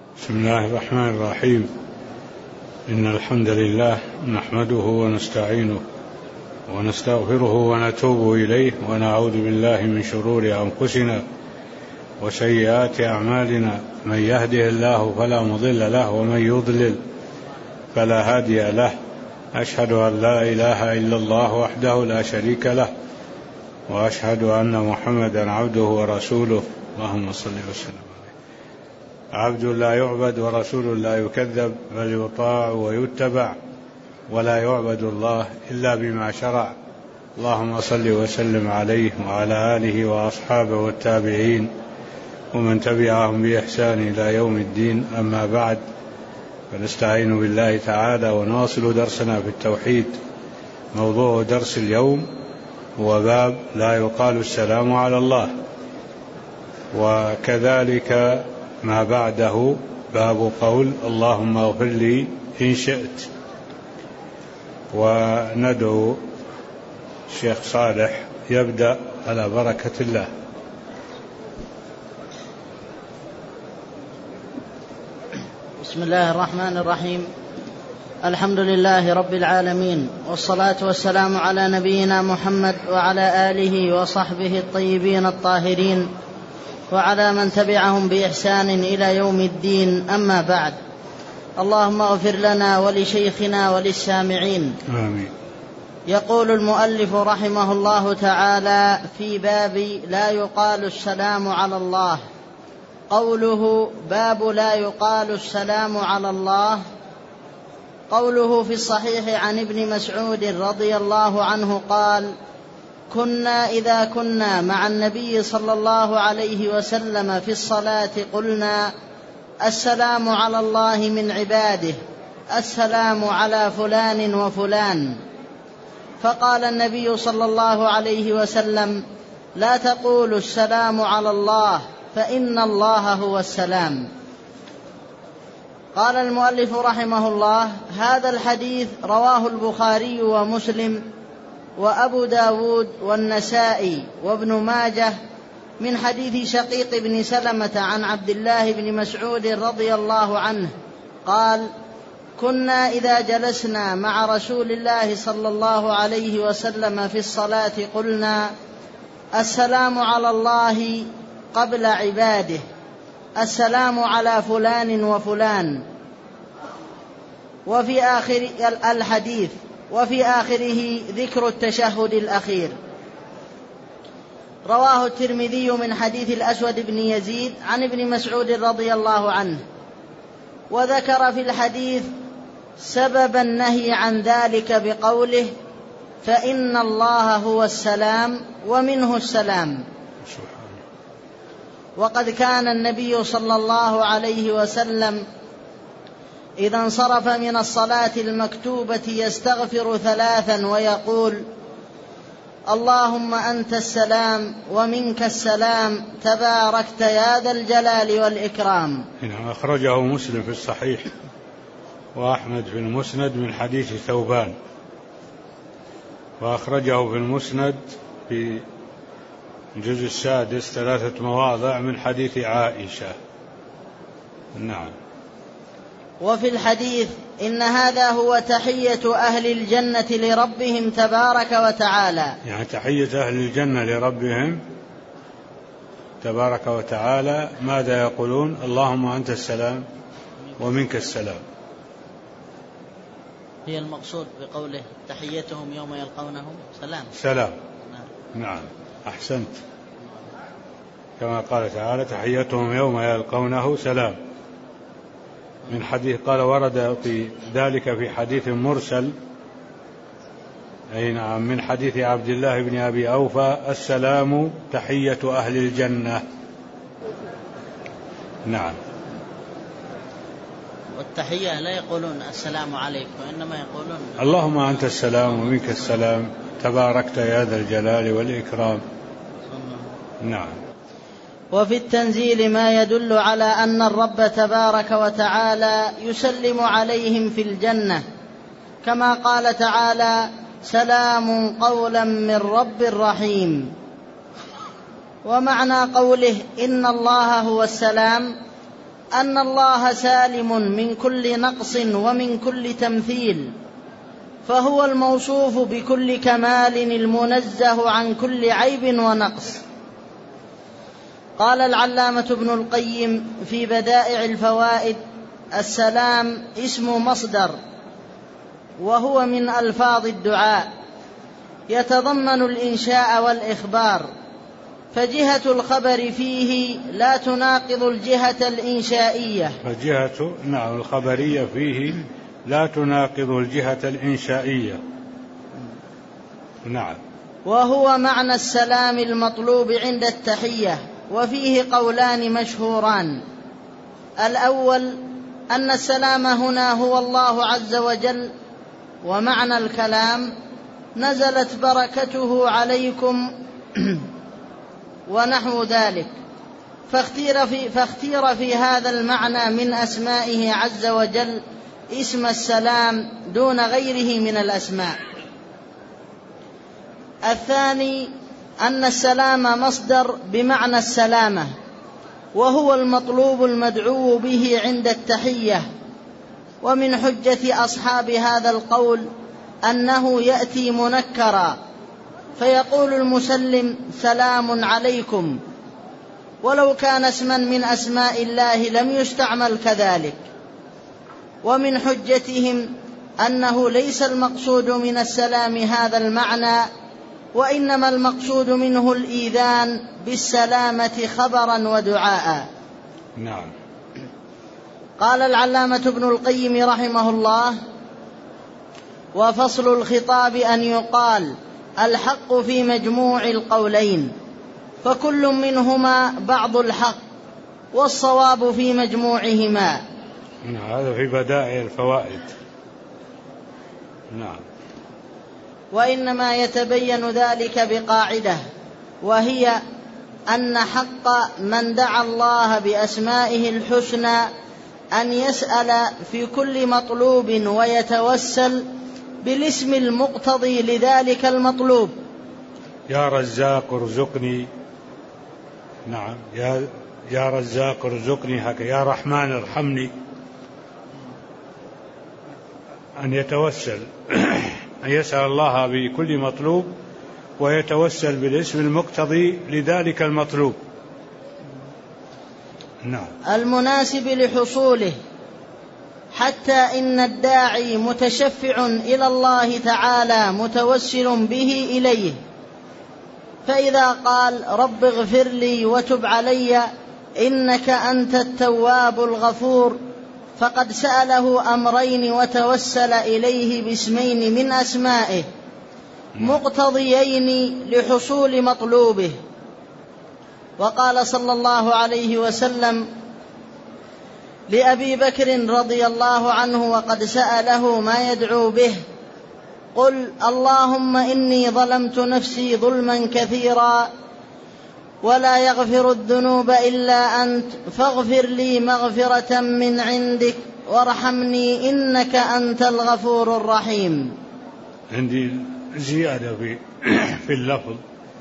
بسم الله الرحمن الرحيم. إن الحمد لله نحمده ونستعينه ونستغفره ونتوب إليه ونعوذ بالله من شرور أنفسنا وسيئات أعمالنا. من يهده الله فلا مضل له ومن يضلل فلا هادي له. أشهد أن لا إله إلا الله وحده لا شريك له وأشهد أن محمدا عبده ورسوله. اللهم صل وسلم. عبد لا يعبد ورسول لا يكذب، بل يطاع ويتبع، ولا يعبد الله إلا بما شرع. اللهم صل وسلم عليه وعلى آله وأصحابه والتابعين ومن تبعهم بإحسان إلى يوم الدين. أما بعد، فنستعين بالله تعالى ونواصل درسنا في التوحيد. موضوع درس اليوم هو باب لا يقال السلام على الله، وكذلك ما بعده باب قول اللهم اغفر لي إن شئت. وندعو الشيخ صالح يبدأ على بركة الله. بسم الله الرحمن الرحيم. الحمد لله رب العالمين، والصلاة والسلام على نبينا محمد وعلى آله وصحبه الطيبين الطاهرين وعلى من تبعهم بإحسان إلى يوم الدين. أما بعد، اللهم اغفر لنا ولشيخنا وللسامعين. آمين. يقول المؤلف رحمه الله تعالى في باب لا يقال السلام على الله. قوله باب لا يقال السلام على الله، قوله في الصحيح عن ابن مسعود رضي الله عنه قال: كنا إذا كنا مع النبي صلى الله عليه وسلم في الصلاة قلنا: السلام على الله من عباده، السلام على فلان وفلان. فقال النبي صلى الله عليه وسلم: لا تقولوا السلام على الله، فإن الله هو السلام. قال المؤلف رحمه الله: هذا الحديث رواه البخاري ومسلم وأبو داود والنسائي وابن ماجه من حديث شقيق بن سلمة عن عبد الله بن مسعود رضي الله عنه قال: كنا إذا جلسنا مع رسول الله صلى الله عليه وسلم في الصلاة قلنا: السلام على الله قبل عباده، السلام على فلان وفلان. وفي آخر الحديث وفي آخره ذكر التشهد الأخير. رواه الترمذي من حديث الأسود بن يزيد عن ابن مسعود رضي الله عنه، وذكر في الحديث سبب النهي عن ذلك بقوله: فإن الله هو السلام ومنه السلام. وقد كان النبي صلى الله عليه وسلم إذا انصرف من الصلاة المكتوبة يستغفر 3 ويقول: اللهم أنت السلام ومنك السلام، تباركت يا ذا الجلال والإكرام. أخرجه مسلم في الصحيح وأحمد في المسند من حديث ثوبان، وأخرجه في المسند في الجزء السادس 3 مواضع من حديث عائشة. نعم. وفي الحديث: إن هذا هو تحية أهل الجنة لربهم تبارك وتعالى. يعني تحية أهل الجنة لربهم تبارك وتعالى ماذا يقولون؟ اللهم أنت السلام ومنك السلام. هي المقصود بقوله تحيتهم يوم يلقونه سلام. سلام. نعم، أحسنت. كما قال تعالى: تحيتهم يوم يلقونه سلام. من حديث قال ورد في ذلك في حديث مرسل، أي نعم، من حديث عبد الله بن أبي أوفى: السلام تحية أهل الجنة. نعم. والتحية لا يقولون السلام عليكم، وإنما يقولون اللهم أنت السلام ومنك السلام، تباركت يا ذا الجلال والإكرام. نعم. وفي التنزيل ما يدل على أن الرب تبارك وتعالى يسلم عليهم في الجنة، كما قال تعالى: سلام قولا من رب رحيم. ومعنى قوله إن الله هو السلام أن الله سالم من كل نقص ومن كل تمثيل، فهو الموصوف بكل كمال المنزه عن كل عيب ونقص. قال العلامة ابن القيم في بدائع الفوائد: السلام اسم مصدر، وهو من ألفاظ الدعاء، يتضمن الإنشاء والإخبار، فجهة الخبر فيه لا تناقض الجهة الإنشائية. فجهة الخبرية فيه لا تناقض الجهة الإنشائية. نعم. وهو معنى السلام المطلوب عند التحية، وفيه قولان مشهوران: الأول أن السلام هنا هو الله عز وجل، ومعنى الكلام نزلت بركته عليكم ونحو ذلك، فاختير في هذا المعنى من أسمائه عز وجل اسم السلام دون غيره من الأسماء. الثاني أن السلام مصدر بمعنى السلامة، وهو المطلوب المدعو به عند التحية. ومن حجة أصحاب هذا القول أنه يأتي منكرا، فيقول المسلم: سلام عليكم، ولو كان اسما من أسماء الله لم يستعمل كذلك. ومن حجتهم أنه ليس المقصود من السلام هذا المعنى، وإنما المقصود منه الإيذان بالسلامة خبرا ودعاء. نعم. قال العلامة ابن القيم رحمه الله: وفصل الخطاب أن يقال الحق في مجموع القولين، فكل منهما بعض الحق، والصواب في مجموعهما. هذا في بدائع الفوائد. نعم. وإنما يتبين ذلك بقاعدة، وهي أن حق من دعا الله بأسمائه الحسنى أن يسأل في كل مطلوب ويتوسل بالاسم المقتضي لذلك المطلوب. يا رزاق ارزقني. نعم. يا رزاق ارزقني، هكذا. يا رحمن ارحمني. أن يتوسل أن يسأل الله بكل مطلوب ويتوسل بالاسم المقتضي لذلك المطلوب. نعم. المناسب لحصوله، حتى إن الداعي متشفع إلى الله تعالى متوسل به إليه، فإذا قال: رب اغفر لي وتب علي إنك أنت التواب الغفور، فقد سأله أمرين وتوسل إليه باسمين من أسمائه مقتضيين لحصول مطلوبه. وقال صلى الله عليه وسلم لأبي بكر رضي الله عنه وقد سأله ما يدعو به: قل اللهم إني ظلمت نفسي ظلما كثيرا ولا يغفر الذنوب إلا أنت، فاغفر لي مغفرة من عندك وارحمني إنك أنت الغفور الرحيم. عندي زيادة في اللفظ: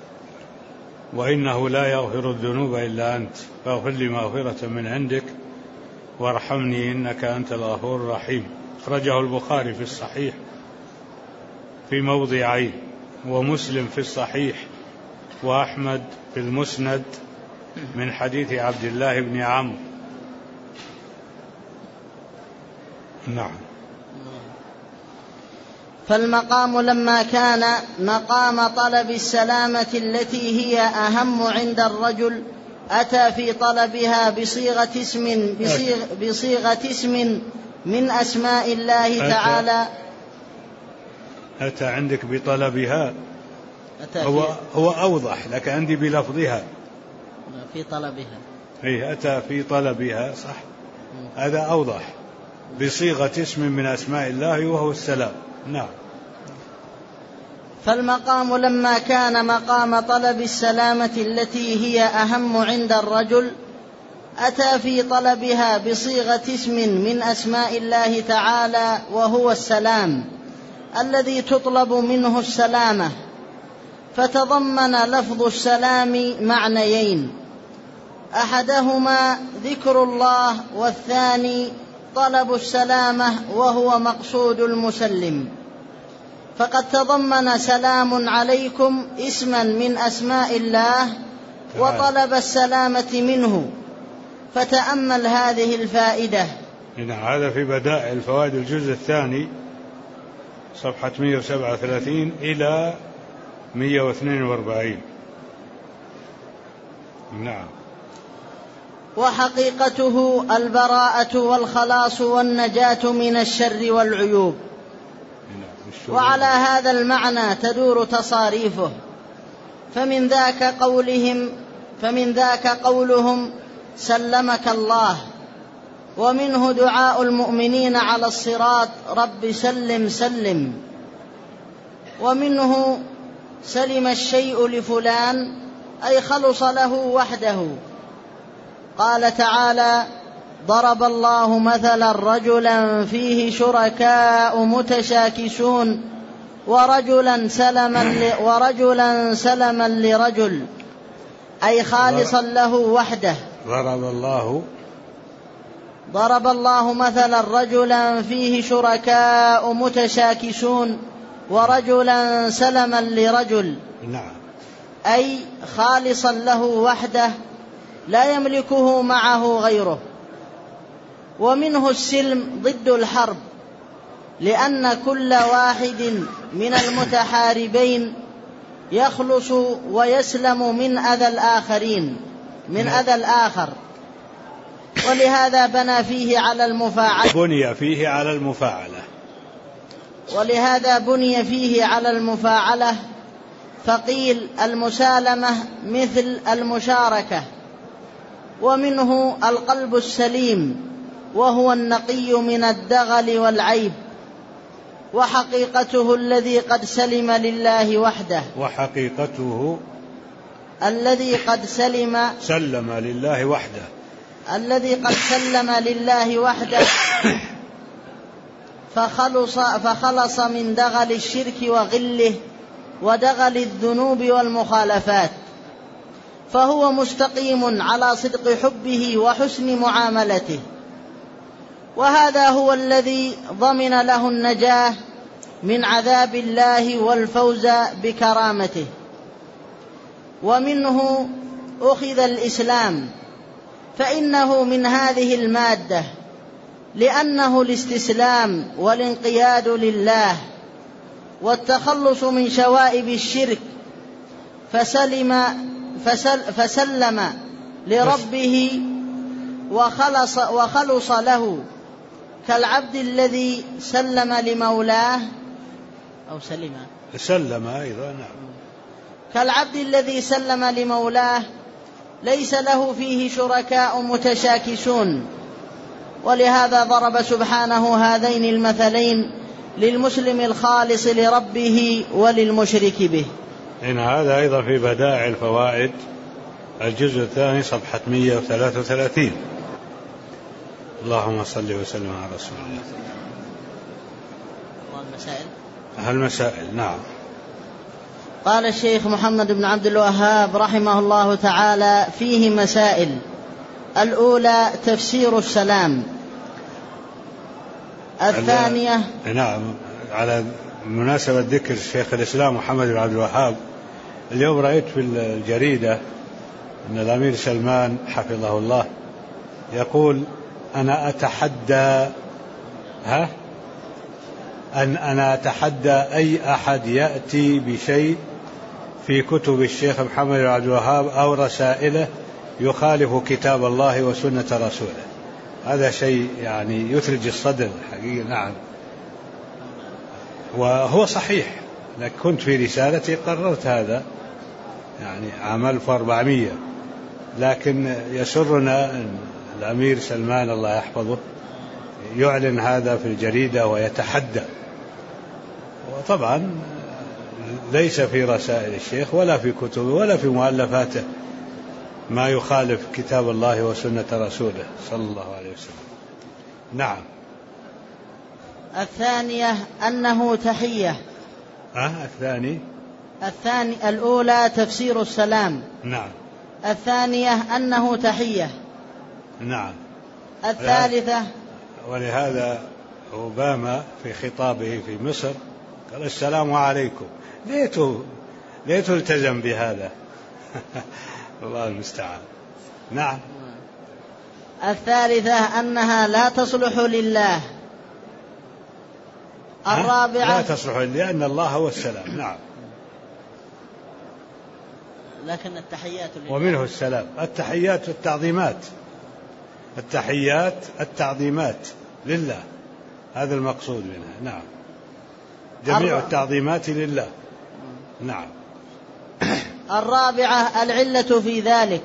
وإنه لا يغفر الذنوب إلا أنت، فاغفر لي مغفرة من عندك وارحمني إنك أنت الغفور الرحيم. أخرجه البخاري في الصحيح في موضعين، ومسلم في الصحيح، وأحمد في المسند من حديث عبد الله بن عمرو. نعم. فالمقام لما كان مقام طلب السلامة التي هي أهم عند الرجل أتى في طلبها بصيغة اسم من أسماء الله تعالى. أتى عندك بطلبها، هو أوضح لك، عندي بلفظها في طلبها. إيه، أتى في طلبها، صح. هذا أوضح، بصيغة اسم من أسماء الله وهو السلام. نعم. فالمقام لما كان مقام طلب السلامة التي هي أهم عند الرجل أتى في طلبها بصيغة اسم من أسماء الله تعالى وهو السلام الذي تطلب منه السلامة، فتضمن لفظ السلام معنيين: أحدهما ذكر الله والثاني طلب السلامة وهو مقصود المسلم، فقد تضمن سلام عليكم اسما من أسماء الله وطلب السلامة منه، فتأمل هذه الفائدة. هذا في بدائع الفوائد الجزء الثاني صفحة 137 إلى 142. نعم. وحقيقته البراءة والخلاص والنجاة من الشر والعيوب. وعلى هذا المعنى تدور تصاريفه، فمن ذاك قولهم سلمك الله، ومنه دعاء المؤمنين على الصراط رب سلم سلم، ومنه سلم الشيء لفلان أي خلص له وحده. قال تعالى: ضرب الله مثلا رجلا فيه شركاء متشاكسون ورجلا سلما لرجل أي خالصا له وحده. ضرب الله مثلا رجلا فيه شركاء متشاكسون ورجلا سلما لرجل، أي خالصا له وحده لا يملكه معه غيره. ومنه السلم ضد الحرب، لأن كل واحد من المتحاربين يخلص ويسلم من أذى الآخر، ولهذا بني فيه على المفاعلة، فقيل المسالمة مثل المشاركة. ومنه القلب السليم، وهو النقي من الدغل والعيب، وحقيقته الذي قد سلم لله وحده. الذي قد سلم لله وحده فخلص من دغل الشرك وغله ودغل الذنوب والمخالفات، فهو مستقيم على صدق حبه وحسن معاملته، وهذا هو الذي ضمن له النجاة من عذاب الله والفوز بكرامته. ومنه أخذ الإسلام، فإنه من هذه المادة، لأنه الاستسلام والانقياد لله والتخلص من شوائب الشرك، فسلم لربه وخلص له، كالعبد الذي سلم لمولاه أو سلم أيضا. نعم. كالعبد الذي سلم لمولاه ليس له فيه شركاء متشاكسون. ولهذا ضرب سبحانه هذين المثلين للمسلم الخالص لربه وللمشرك به. هذا أيضا في بدائع الفوائد الجزء الثاني صفحة 133. اللهم صل وسلم على رسول الله. المسائل. نعم. قال الشيخ محمد بن عبد الوهاب رحمه الله تعالى: فيه مسائل. الأولى تفسير السلام. الثانية نعم، على مناسبة ذكر الشيخ الإسلام محمد بن عبد الوهاب، اليوم رأيت في الجريدة أن الأمير سلمان حفظه الله يقول: أنا أتحدى أي أحد يأتي بشيء في كتب الشيخ محمد بن عبد الوهاب أو رسائله يخالف كتاب الله وسنة رسوله. هذا شيء يعني يثلج الصدر حقيقة. نعم، وهو صحيح. كنت في رسالتي قررت هذا يعني عام 1400، لكن يسرنا أن الأمير سلمان الله يحفظه يعلن هذا في الجريدة ويتحدى. وطبعا ليس في رسائل الشيخ ولا في كتبه ولا في مؤلفاته ما يخالف كتاب الله وسنة رسوله صلى الله عليه وسلم. نعم. الثانية أنه تحية. الثاني الأولى تفسير السلام. نعم. الثانية أنه تحية. نعم. الثالثة، ولهذا أوباما في خطابه في مصر قال السلام عليكم، ليته التزم بهذا. الله المستعان. نعم. الثالثة أنها لا تصلح لله. الرابعة لا تصلح لأن الله هو السلام. نعم. لكن التحيات لله. ومنه السلام. التحيات التعظيمات لله، هذا المقصود منها. نعم. جميع التعظيمات لله. نعم. الرابعة العلة في ذلك،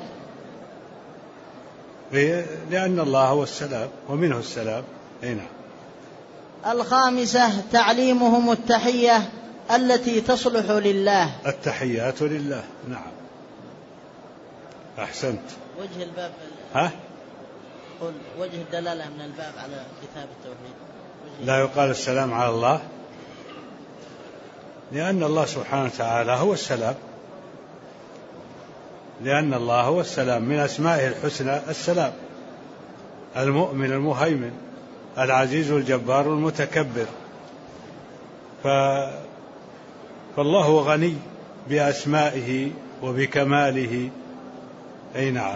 لأن الله هو السلام ومنه السلام. نعم. الخامسة تعليمهم التحية التي تصلح لله. التحيات لله. نعم. أحسنت. وجه الباب قل وجه الدلالة من الباب على كتاب التوحيد. لا يقال السلام على الله لأن الله سبحانه وتعالى هو السلام، لأن الله هو السلام، من أسمائه الحسنى السلام، المؤمن المهيمن العزيز الجبار المتكبر. فالله غني بأسمائه وبكماله. أي نعم.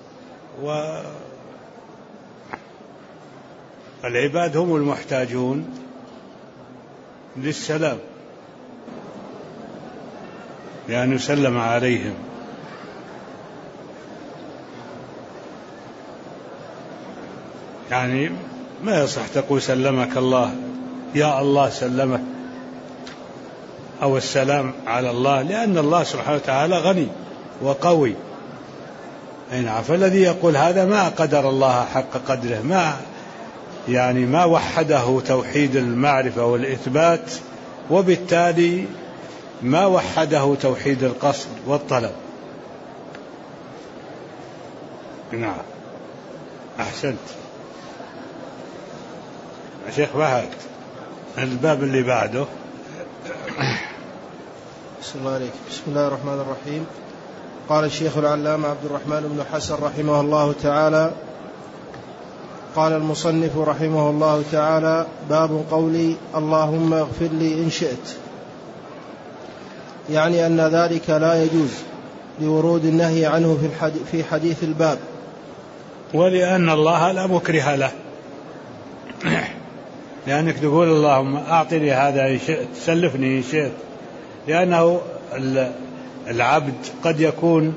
والعباد هم المحتاجون للسلام، لأن يسلم عليهم. يعني ما يصح تقول سلمك الله، يا الله سلمك، أو السلام على الله، لأن الله سبحانه وتعالى غني وقوي. نعم. فالذي يقول هذا ما قدر الله حق قدره، ما وحده توحيد المعرفة والإثبات، وبالتالي ما وحده توحيد القصد والطلب. نعم. أحسنت. شيخ فهد، الباب اللي بعده. بسم الله الرحمن الرحيم. قال الشيخ العلامة عبد الرحمن بن حسن رحمه الله تعالى: قال المصنف رحمه الله تعالى: باب قولي اللهم اغفر لي إن شئت، يعني أن ذلك لا يجوز لورود النهي عنه في حديث الباب، ولأن الله لا مكره له، لأنك تقول اللهم أعطني هذا إن شئت، سلفني إن شئت، لأنه العبد قد يكون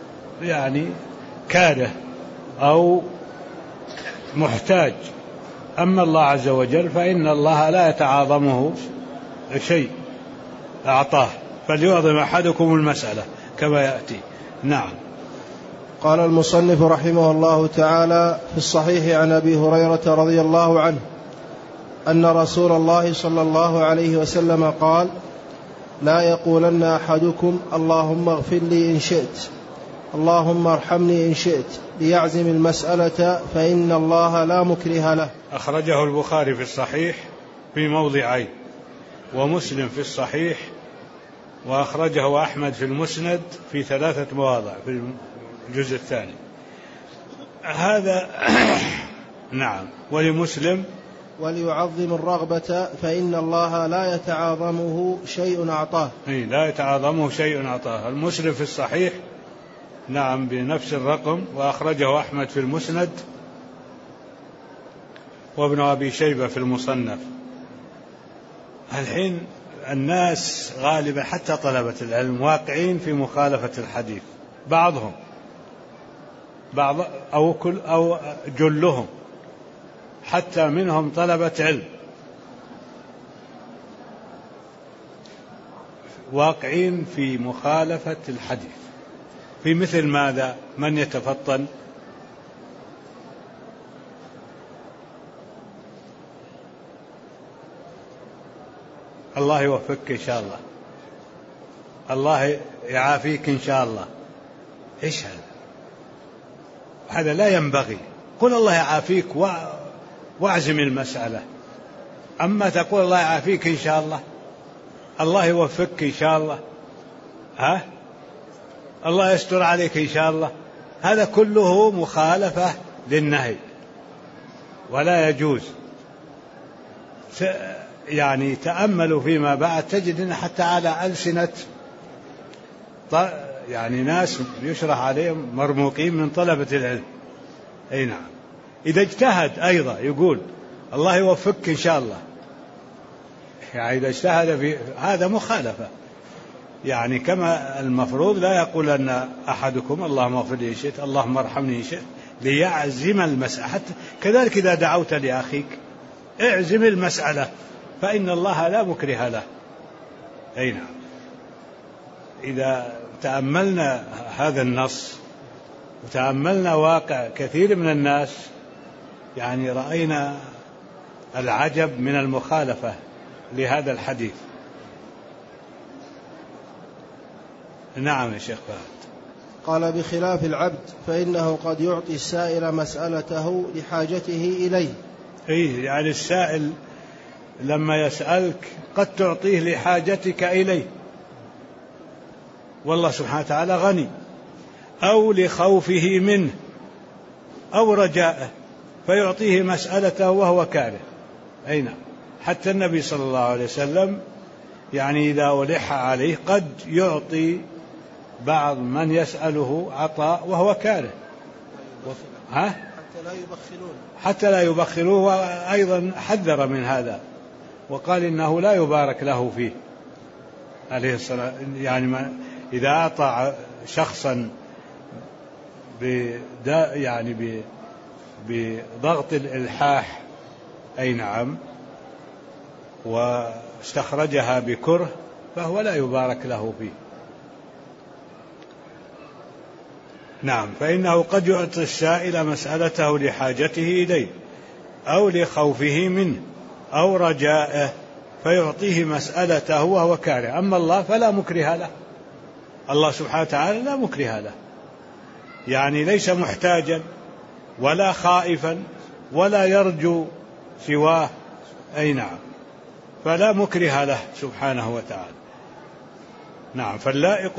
كاره أو محتاج. أما الله عز وجل فإن الله لا يتعاظمه شيء أعطاه، فليعظم أحدكم المسألة كما يأتي. نعم. قال المصنف رحمه الله تعالى: في الصحيح عن أبي هريرة رضي الله عنه أن رسول الله صلى الله عليه وسلم قال: لا يقولن أحدكم اللهم اغفر لي إن شئت، اللهم ارحمني إن شئت، ليعزم المسألة فإن الله لا مكره له. أخرجه البخاري في الصحيح في موضعين، ومسلم في الصحيح، وأخرجه أحمد في المسند في 3 مواضع في الجزء الثاني. هذا نعم. ولمسلم: وليعظم الرغبة فإن الله لا يتعاظمه شيء أعطاه. لا يتعاظمه شيء أعطاه. المسلم في الصحيح نعم بنفس الرقم، وأخرجه أحمد في المسند، وابن أبي شيبة في المصنف. الحين الناس غالبا حتى طلبة العلم واقعين في مخالفة الحديث، بعضهم أو جلهم، حتى منهم طلبة علم واقعين في مخالفة الحديث. في مثل ماذا؟ من يتفطن؟ الله يوفقك إن شاء الله، الله يعافيك إن شاء الله. إيش هذا لا ينبغي. قل الله يعافيك واعزم المسألة. أما تقول الله يعافيك إن شاء الله، الله يوفقك إن شاء الله، الله يستر عليك إن شاء الله، هذا كله مخالفة للنهي ولا يجوز. يعني تأملوا فيما بعد تجد أن حتى على ألسنة يعني ناس يشرح عليهم مرموقين من طلبة العلم، أي نعم، إذا اجتهد أيضا يقول الله يوفقك إن شاء الله، يعني إذا اجتهد في هذا مخالفة، يعني كما المفروض لا يقول أن أحدكم اللهم اغفر لي إن شئت اللهم ارحمني إن شئت، ليعزم المسألة. حتى كذلك إذا دعوت لأخيك اعزم المسألة، فإن الله لا مكره له. أي نعم. إذا تأملنا هذا النص وتأملنا واقع كثير من الناس، يعني رأينا العجب من المخالفة لهذا الحديث. نعم يا شيخ فهد. قال بخلاف العبد فإنه قد يعطي السائل مسألته لحاجته إليه. يعني السائل لما يسألك قد تعطيه لحاجتك إليه، والله سبحانه وتعالى غني، أو لخوفه منه أو رجائه فيعطيه مسألته وهو كاره. أي نعم. حتى النبي صلى الله عليه وسلم يعني إذا ألح عليه قد يعطي بعض من يسأله عطاء وهو كاره. حتى لا يبخلوه، وأيضا حذر من هذا وقال إنه لا يبارك له فيه عليه الصلاة. يعني إذا أعطى شخصا يعني بضغط الإلحاح، أي نعم، واستخرجها بكره فهو لا يبارك له فيه. نعم. فإنه قد يعطي السائل مسألته لحاجته إليه أو لخوفه منه أو رجائه فيعطيه مسألته وهو كاره. أما الله فلا مكره له، الله سبحانه وتعالى لا مكره له، يعني ليس محتاجا ولا خائفا ولا يرجو سواه. أي نعم. فلا مكره له سبحانه وتعالى. نعم. فاللائق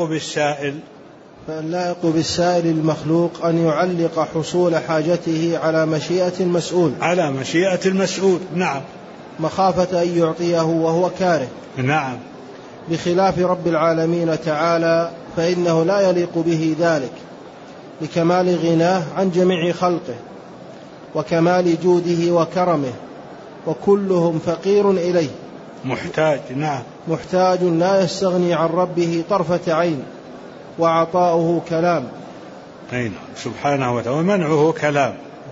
بالسائل المخلوق أن يعلق حصول حاجته على مشيئة المسؤول. نعم. مخافة أن يعطيه وهو كاره. نعم. بخلاف رب العالمين تعالى فإنه لا يليق به ذلك لكمال غناه عن جميع خلقه وكمال جوده وكرمه، وكلهم فقير إليه محتاج. نعم. محتاج لا يستغني عن ربه طرفة عين، وعطاؤه كلام. أي نعم. سبحانه وتعالى. ومنعه كلام.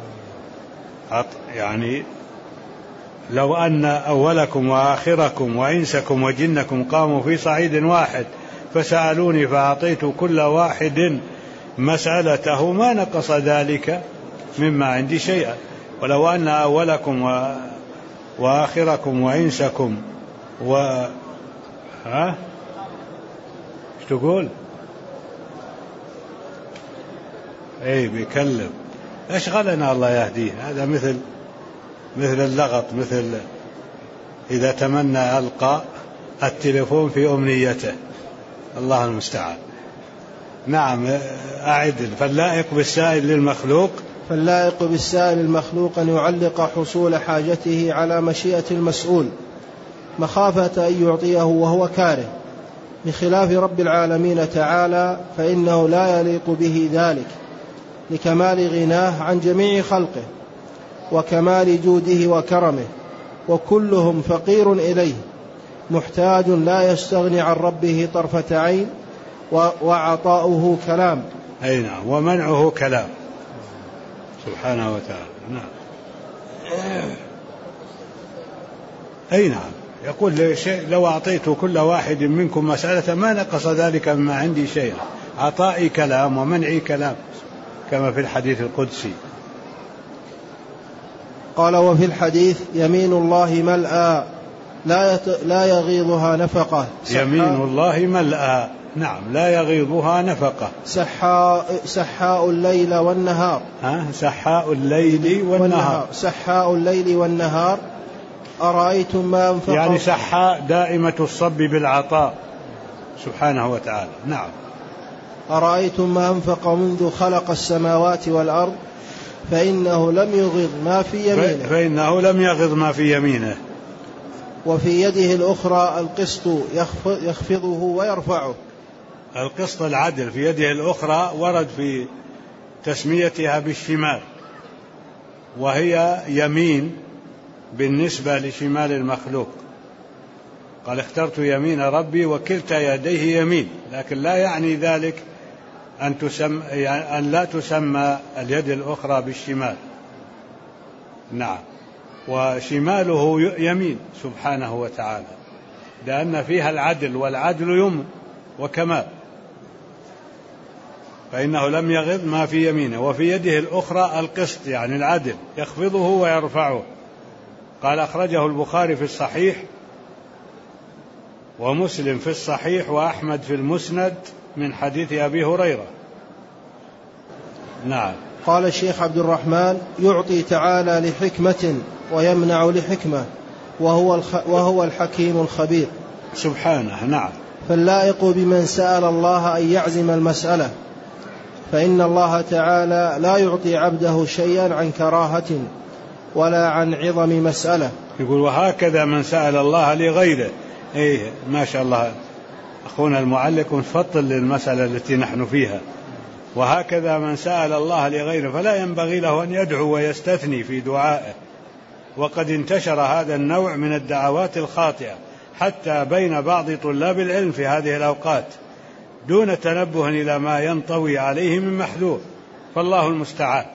يعني لو أن أولكم وآخركم وإنسكم وجنكم قاموا في صعيد واحد فسألوني فأعطيت كل واحد مسألته ما نقص ذلك مما عندي شيئا. ولو أن أولكم وآخركم وإنسكم ايش تقول؟ بيكلم أشغلنا الله يهديه. هذا مثل اللغط، مثل إذا تمنى ألقى التليفون في أمنيته، الله المستعان. نعم. أعدل. فاللائق بالسائل المخلوق أن يعلق حصول حاجته على مشيئة المسؤول مخافة أن يعطيه وهو كاره، بخلاف رب العالمين تعالى فإنه لا يليق به ذلك لكمال غناه عن جميع خلقه وكمال جوده وكرمه، وكلهم فقير إليه محتاج لا يستغني عن ربه طرفة عين، وعطاؤه كلام. أي نعم. ومنعه كلام سبحانه وتعالى. نعم. أي نعم. يقول لو أعطيت كل واحد منكم مسألة ما نقص ذلك مما عندي شيئا. عطائي كلام ومنعي كلام كما في الحديث القدسي. قال وفي الحديث يمين الله ملأى لا يغيضها نفقة. يمين الله ملأى. نعم. لا يغيضها نفقة. سحاء الليل والنهار. سحاء الليل والنهار. أرأيتم ما أنفق. يعني سحاء دائمة الصب بالعطاء سبحانه وتعالى. نعم. أرأيتم ما أنفق منذ خلق السماوات والأرض فإنه لم يغض ما في يمينه وفي يده الأخرى القسط يخفضه ويرفعه. القسط العدل في يده الأخرى ورد في تسميتها بالشمال، وهي يمين بالنسبة لشمال المخلوق. قال اخترت يمين ربي وكلتا يديه يمين، لكن لا يعني ذلك أن لا تسمى اليد الأخرى بالشمال. نعم، وشماله يمين سبحانه وتعالى، لأن فيها العدل، والعدل يمن وكمال. فإنه لم يغض ما في يمينه وفي يده الأخرى القسط يعني العدل يخفضه ويرفعه. قال أخرجه البخاري في الصحيح ومسلم في الصحيح وأحمد في المسند من حديث أبي هريرة. نعم. قال الشيخ عبد الرحمن: يعطي تعالى لحكمة ويمنع لحكمة، وهو الحكيم الخبير سبحانه. نعم. فاللائق بمن سأل الله أن يعزم المسألة، فإن الله تعالى لا يعطي عبده شيئا عن كراهة ولا عن عظم مسألة. يقول: وهكذا من سأل الله لغيره. إيه ما شاء الله أخونا المعلق مفطن للمسألة التي نحن فيها. وهكذا من سأل الله لغيره فلا ينبغي له أن يدعو ويستثني في دعائه. وقد انتشر هذا النوع من الدعوات الخاطئة حتى بين بعض طلاب العلم في هذه الأوقات، دون تنبه إلى ما ينطوي عليه من محذور، فالله المستعان.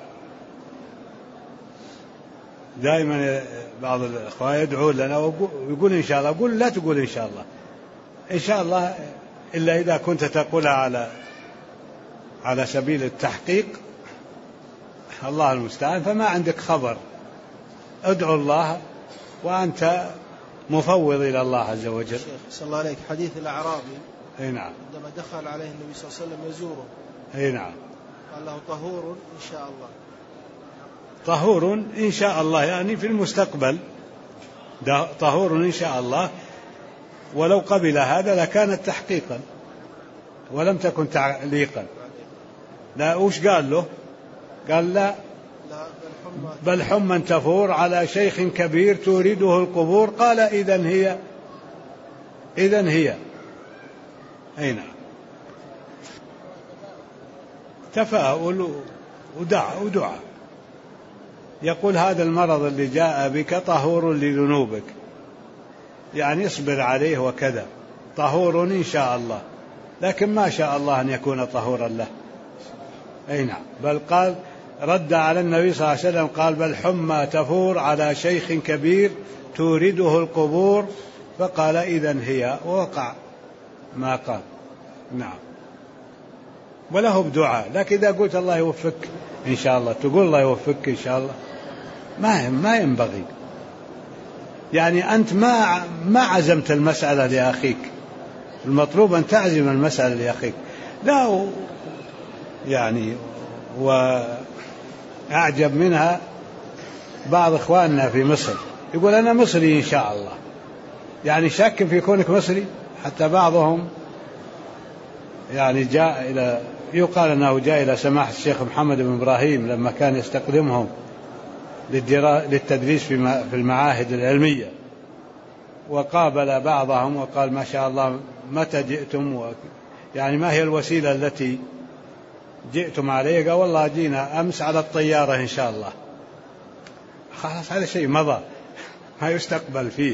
دائما بعض الأخوة يدعو لنا ويقول إن شاء الله. أقول: لا تقول إن شاء الله، إن شاء الله إلا إذا كنت تقولها على سبيل التحقيق، الله المستعان، فما عندك خبر. ادعو الله وأنت مفوض إلى الله عز وجل. صلى الله عليك حديث الأعرابي. أي نعم. عندما دخل عليه النبي صلى الله عليه وسلم يزوره. أي نعم. قال له: طهور إن شاء الله. طهور إن شاء الله يعني في المستقبل، طهور إن شاء الله. ولو قبل هذا لكانت تحقيقا ولم تكن تعليقا. لا، وش قال له؟ قال: لا بل حما تفور على شيخ كبير تورده القبور. قال: إذن هي. أي نعم. تفاؤل ودعاء. يقول: هذا المرض اللي جاء بك طهور لذنوبك، يعني اصبر عليه وكذا، طهور إن شاء الله، لكن ما شاء الله أن يكون طهورا له. أي نعم. بل قال رد على النبي صلى الله عليه وسلم قال: بل حمى تفور على شيخ كبير تورده القبور. فقال: إذن هي، ووقع ما قال. نعم. وله بدعاء. لكن إذا قلت الله يوفق إن شاء الله، تقول الله يوفقك إن شاء الله، ما ينبغي. يعني أنت ما عزمت المسألة لأخيك، المطلوب أن تعزم المسألة لأخيك. لا يعني. وأعجب منها بعض إخواننا في مصر يقول: أنا مصري إن شاء الله، يعني شك في كونك مصري. حتى بعضهم يعني يقال أنه جاء إلى سماحة الشيخ محمد بن إبراهيم لما كان يستقدمهم للتدريس في المعاهد العلمية، وقابل بعضهم وقال: ما شاء الله متى جئتم؟ يعني ما هي الوسيلة التي جئتم عليه؟ قال: والله جينا أمس على الطيارة إن شاء الله. خلاص، هذا شيء مضى ما يستقبل فيه.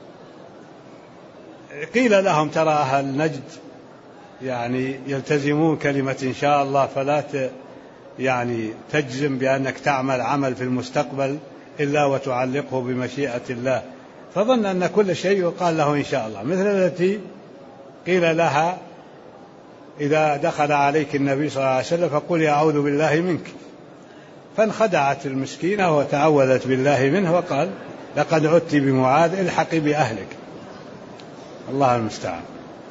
قيل لهم: ترى أهل نجد يعني يلتزمون كلمة إن شاء الله، فلا يعني تجزم بأنك تعمل عمل في المستقبل إلا وتعلقه بمشيئة الله. فظن أن كل شيء يقال له إن شاء الله، مثل التي قيل لها: إذا دخل عليك النبي صلى الله عليه وسلم فقل: أعوذ بالله منك. فانخدعت المسكينة وتعوذت بالله منه وقال: لقد عدت بمعاذ، الحقي بأهلك. الله المستعان.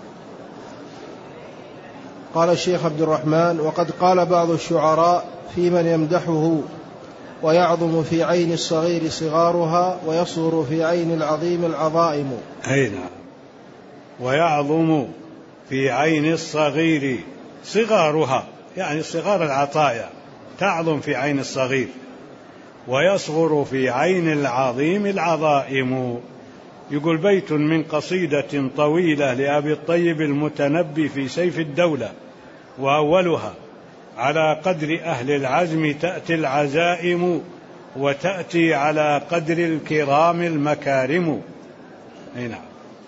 قال الشيخ عبد الرحمن: وقد قال بعض الشعراء في من يمدحه: ويعظم في عين الصغير صغارها، ويصغر في عين العظيم العظائم. أي نعم. ويعظم في عين الصغير صغارها يعني صغار العطايا تعظم في عين الصغير، ويصغر في عين العظيم العظائم. يقول: بيت من قصيدة طويلة لأبي الطيب المتنبي في سيف الدولة، وأولها: على قدر أهل العزم تأتي العزائم، وتأتي على قدر الكرام المكارم. نعم.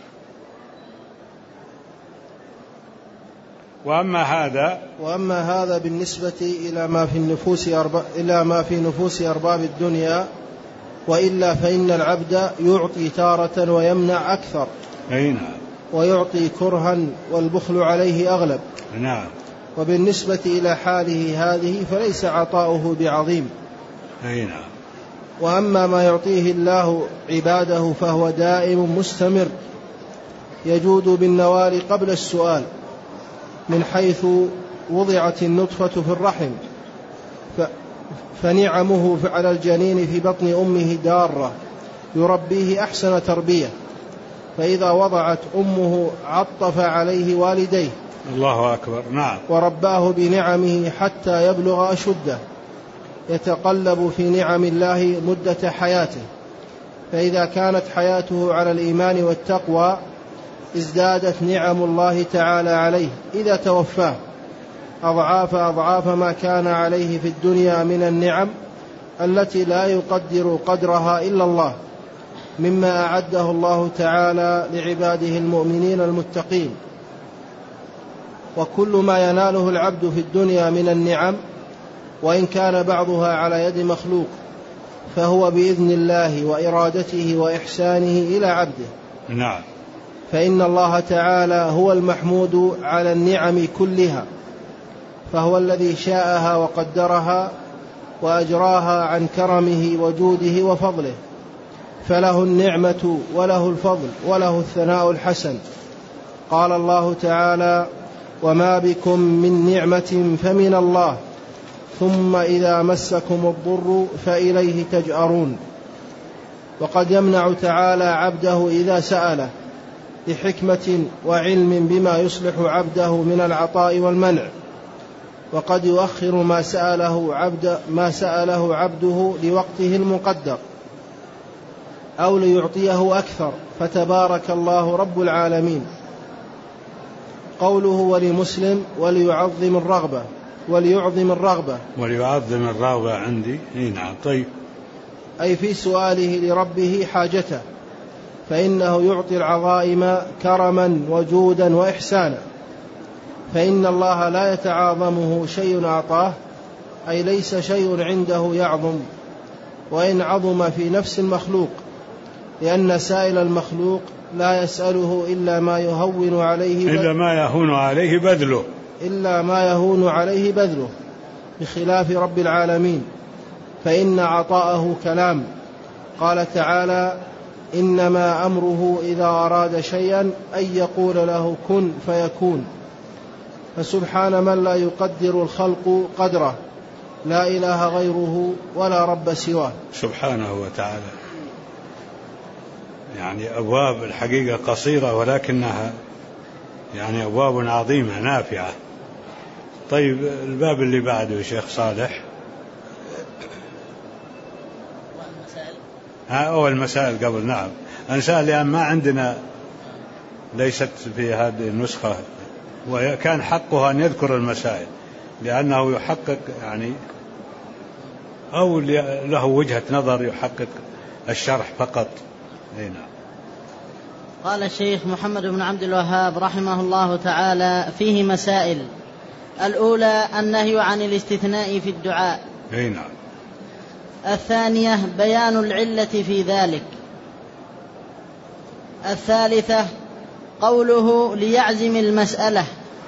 وأما هذا بالنسبة إلى ما في نفوس أرباب الدنيا، وإلا فإن العبد يعطي تارة ويمنع أكثر. نعم. ويعطي كرها والبخل عليه أغلب. نعم. وبالنسبة إلى حاله هذه فليس عطاؤه بعظيم. نعم. وأما ما يعطيه الله عباده فهو دائم مستمر، يجود بالنوال قبل السؤال، من حيث وضعت النطفة في الرحم، فنعمه على الجنين في بطن أمه دارة يربيه أحسن تربية، فإذا وضعت أمه عطف عليه والديه. الله أكبر. نعم. ورباه بنعمه حتى يبلغ أشده، يتقلب في نعم الله مدة حياته، فإذا كانت حياته على الإيمان والتقوى ازدادت نعم الله تعالى عليه إذا توفاه أضعاف ما كان عليه في الدنيا من النعم التي لا يقدر قدرها إلا الله، مما أعده الله تعالى لعباده المؤمنين المتقين. وكل ما يناله العبد في الدنيا من النعم، وإن كان بعضها على يد مخلوق، فهو بإذن الله وإرادته وإحسانه إلى عبده. نعم. فإن الله تعالى هو المحمود على النعم كلها، فهو الذي شاءها وقدرها وأجراها عن كرمه وجوده وفضله، فله النعمة وله الفضل وله الثناء الحسن. قال الله تعالى: وما بكم من نعمة فمن الله، ثم إذا مسكم الضر فإليه تجأرون. وقد يمنع تعالى عبده إذا سأله لحكمة وعلم بما يصلح عبده من العطاء والمنع، وقد يؤخر ما سأله عبده لوقته المقدر، أو ليعطيه أكثر، فتبارك الله رب العالمين. قوله: ولمسلم وليعظم الرغبة عندي. نعم. طيب. أي في سؤاله لربه حاجته، فإنه يعطي العظائم كرما وجودا وإحسانا، فإن الله لا يتعاظمه شيء أعطاه، أي ليس شيء عنده يعظم، وإن عظم في نفس المخلوق، لأن سائل المخلوق لا يسأله إلا ما يهون عليه بذله، بخلاف رب العالمين، فإن عطاءه كلام. قال تعالى: إنما أمره إذا أراد شيئا أن يقول له كن فيكون. فسبحان من لا يقدر الخلق قدره، لا إله غيره ولا رب سواه سبحانه وتعالى. يعني أبواب الحقيقة قصيرة، ولكنها يعني أبواب عظيمة نافعة. طيب، الباب اللي بعده يا شيخ صالح. أول مسائل قبل. نعم. أنسأل لأن ما عندنا، ليست في هذه النسخة، وكان حقه أن يذكر المسائل لأنه يحقق يعني، أو له وجهة نظر يحقق الشرح فقط. هنا قال الشيخ محمد بن عبد الوهاب رحمه الله تعالى: فيه مسائل. الأولى النهي عن الاستثناء في الدعاء. هنا. الثانية بيان العلة في ذلك. الثالثة قوله ليعزم المسألة.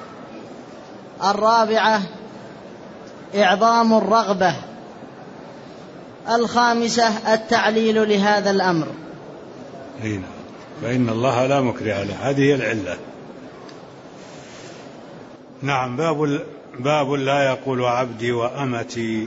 الرابعة إعظام الرغبة. الخامسة التعليل لهذا الأمر. هنا. فإن الله لا مكره له، هذه هي العلة. نعم. باب لا يقول عبدي وأمتي.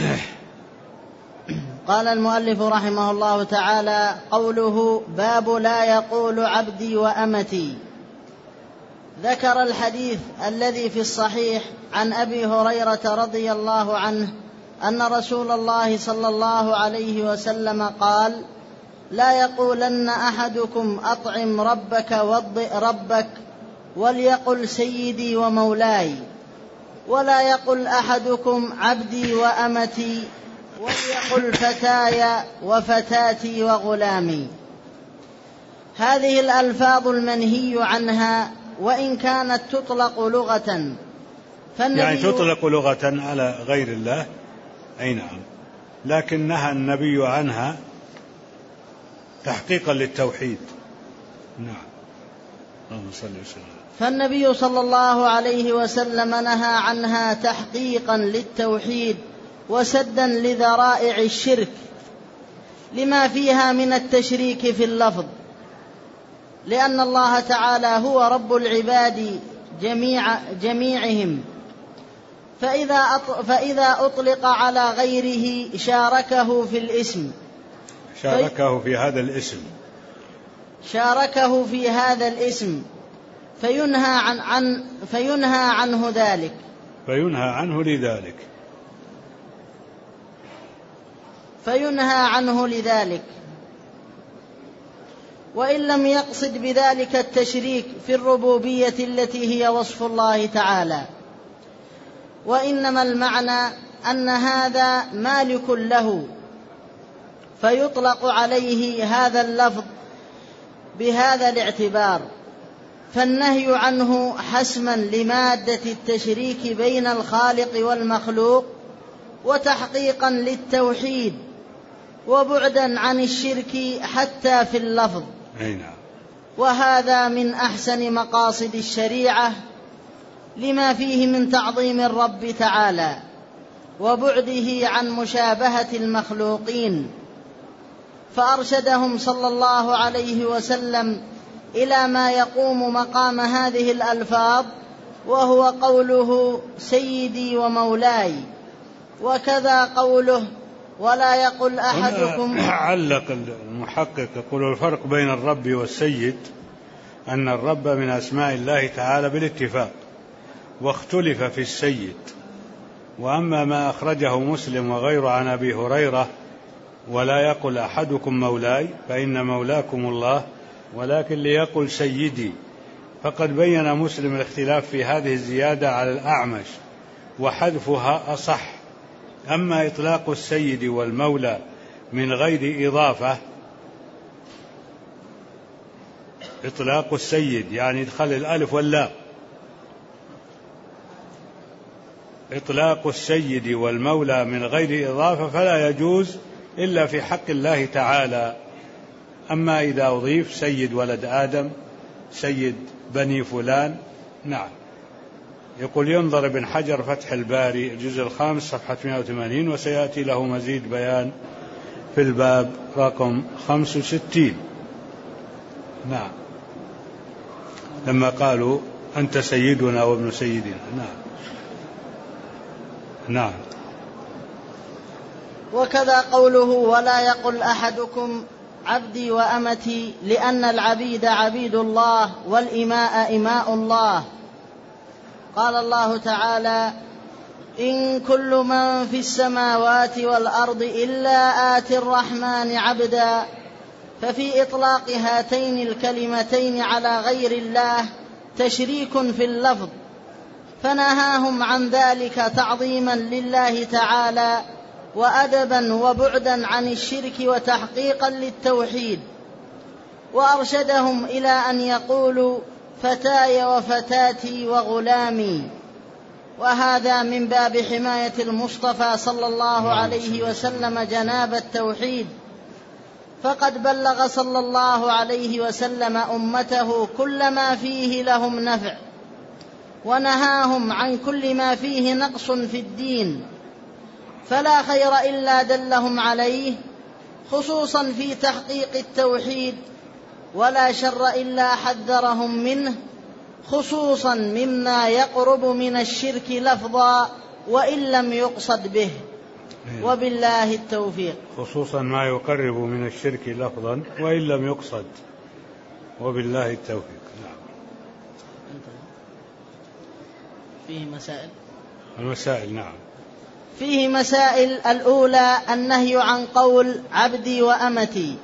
قال المؤلف رحمه الله تعالى: قوله باب لا يقول عبدي وأمتي، ذكر الحديث الذي في الصحيح عن أبي هريرة رضي الله عنه أن رسول الله صلى الله عليه وسلم قال: لا يقولن أحدكم أطعم ربك واضئ ربك وليقل سيدي ومولاي، ولا يقل أحدكم عبدي وأمتي وليقل فتاي وفتاتي وغلامي. هذه الألفاظ المنهي عنها وإن كانت تطلق لغة، يعني تطلق لغة على غير الله، أي نعم، لكن نهى النبي عنها تحقيقا للتوحيد. نعم. اللهم صل وسلم. فالنبي صلى الله عليه وسلم نهى عنها تحقيقا للتوحيد وسدا لذرائع الشرك لما فيها من التشريك في اللفظ، لأن الله تعالى هو رب العباد جميعهم، فإذا أطلق على غيره شاركه في الاسم، شاركه في هذا الاسم فينهى عنه لذلك. وإن لم يقصد بذلك التشريك في الربوبية التي هي وصف الله تعالى، وإنما المعنى أن هذا مالك له فيطلق عليه هذا اللفظ بهذا الاعتبار، فالنهي عنه حسما لمادة التشريك بين الخالق والمخلوق وتحقيقا للتوحيد وبعدا عن الشرك حتى في اللفظ. وهذا من أحسن مقاصد الشريعة لما فيه من تعظيم الرب تعالى وبعده عن مشابهة المخلوقين، فأرشدهم صلى الله عليه وسلم إلى ما يقوم مقام هذه الألفاظ، وهو قوله سيدي ومولاي، وكذا قوله ولا يقل أحدكم. علق المحقق يقول: الفرق بين الرب والسيد أن الرب من أسماء الله تعالى بالاتفاق، واختلف في السيد. وأما ما أخرجه مسلم وغيره عن أبي هريرة: ولا يقل أحدكم مولاي فإن مولاكم الله ولكن ليقل سيدي، فقد بين مسلم الاختلاف في هذه الزيادة على الأعمش وحذفها أصح. أما إطلاق السيد والمولى من غير إضافة، إطلاق السيد يعني إدخال الألف واللام، إطلاق السيد والمولى من غير إضافة فلا يجوز إلا في حق الله تعالى. أما إذا أضيف سيد ولد آدم، سيد بني فلان، نعم. يقول: ينظر ابن حجر فتح الباري الجزء 5 صفحة 180، وسيأتي له مزيد بيان في الباب رقم 65. نعم، لما قالوا أنت سيدنا وابن سيدنا. نعم. وكذا قوله ولا يقل أحدكم عبدي وأمتي، لأن العبيد عبيد الله والإماء إماء الله. قال الله تعالى: إن كل من في السماوات والأرض إلا آتي الرحمن عبدا. ففي إطلاق هاتين الكلمتين على غير الله تشريك في اللفظ، فنهاهم عن ذلك تعظيما لله تعالى وأدبا وبعدا عن الشرك وتحقيقا للتوحيد، وأرشدهم إلى أن يقولوا فتاي وفتاتي وغلامي، وهذا من باب حماية المصطفى صلى الله عليه وسلم جناب التوحيد، فقد بلغ صلى الله عليه وسلم أمته كل ما فيه لهم نفع، ونهاهم عن كل ما فيه نقص في الدين، فلا خير إلا دلهم عليه، خصوصا في تحقيق التوحيد، ولا شر إلا حذرهم منه، خصوصا مما يقرب من الشرك لفظا وإن لم يقصد به، وبالله التوفيق. خصوصا ما يقرب من الشرك لفظا وإن لم يقصد، وبالله التوفيق. نعم. فيه مسائل. المسائل نعم. فيه مسائل. الأولى النهي عن قول عبدي وأمتي.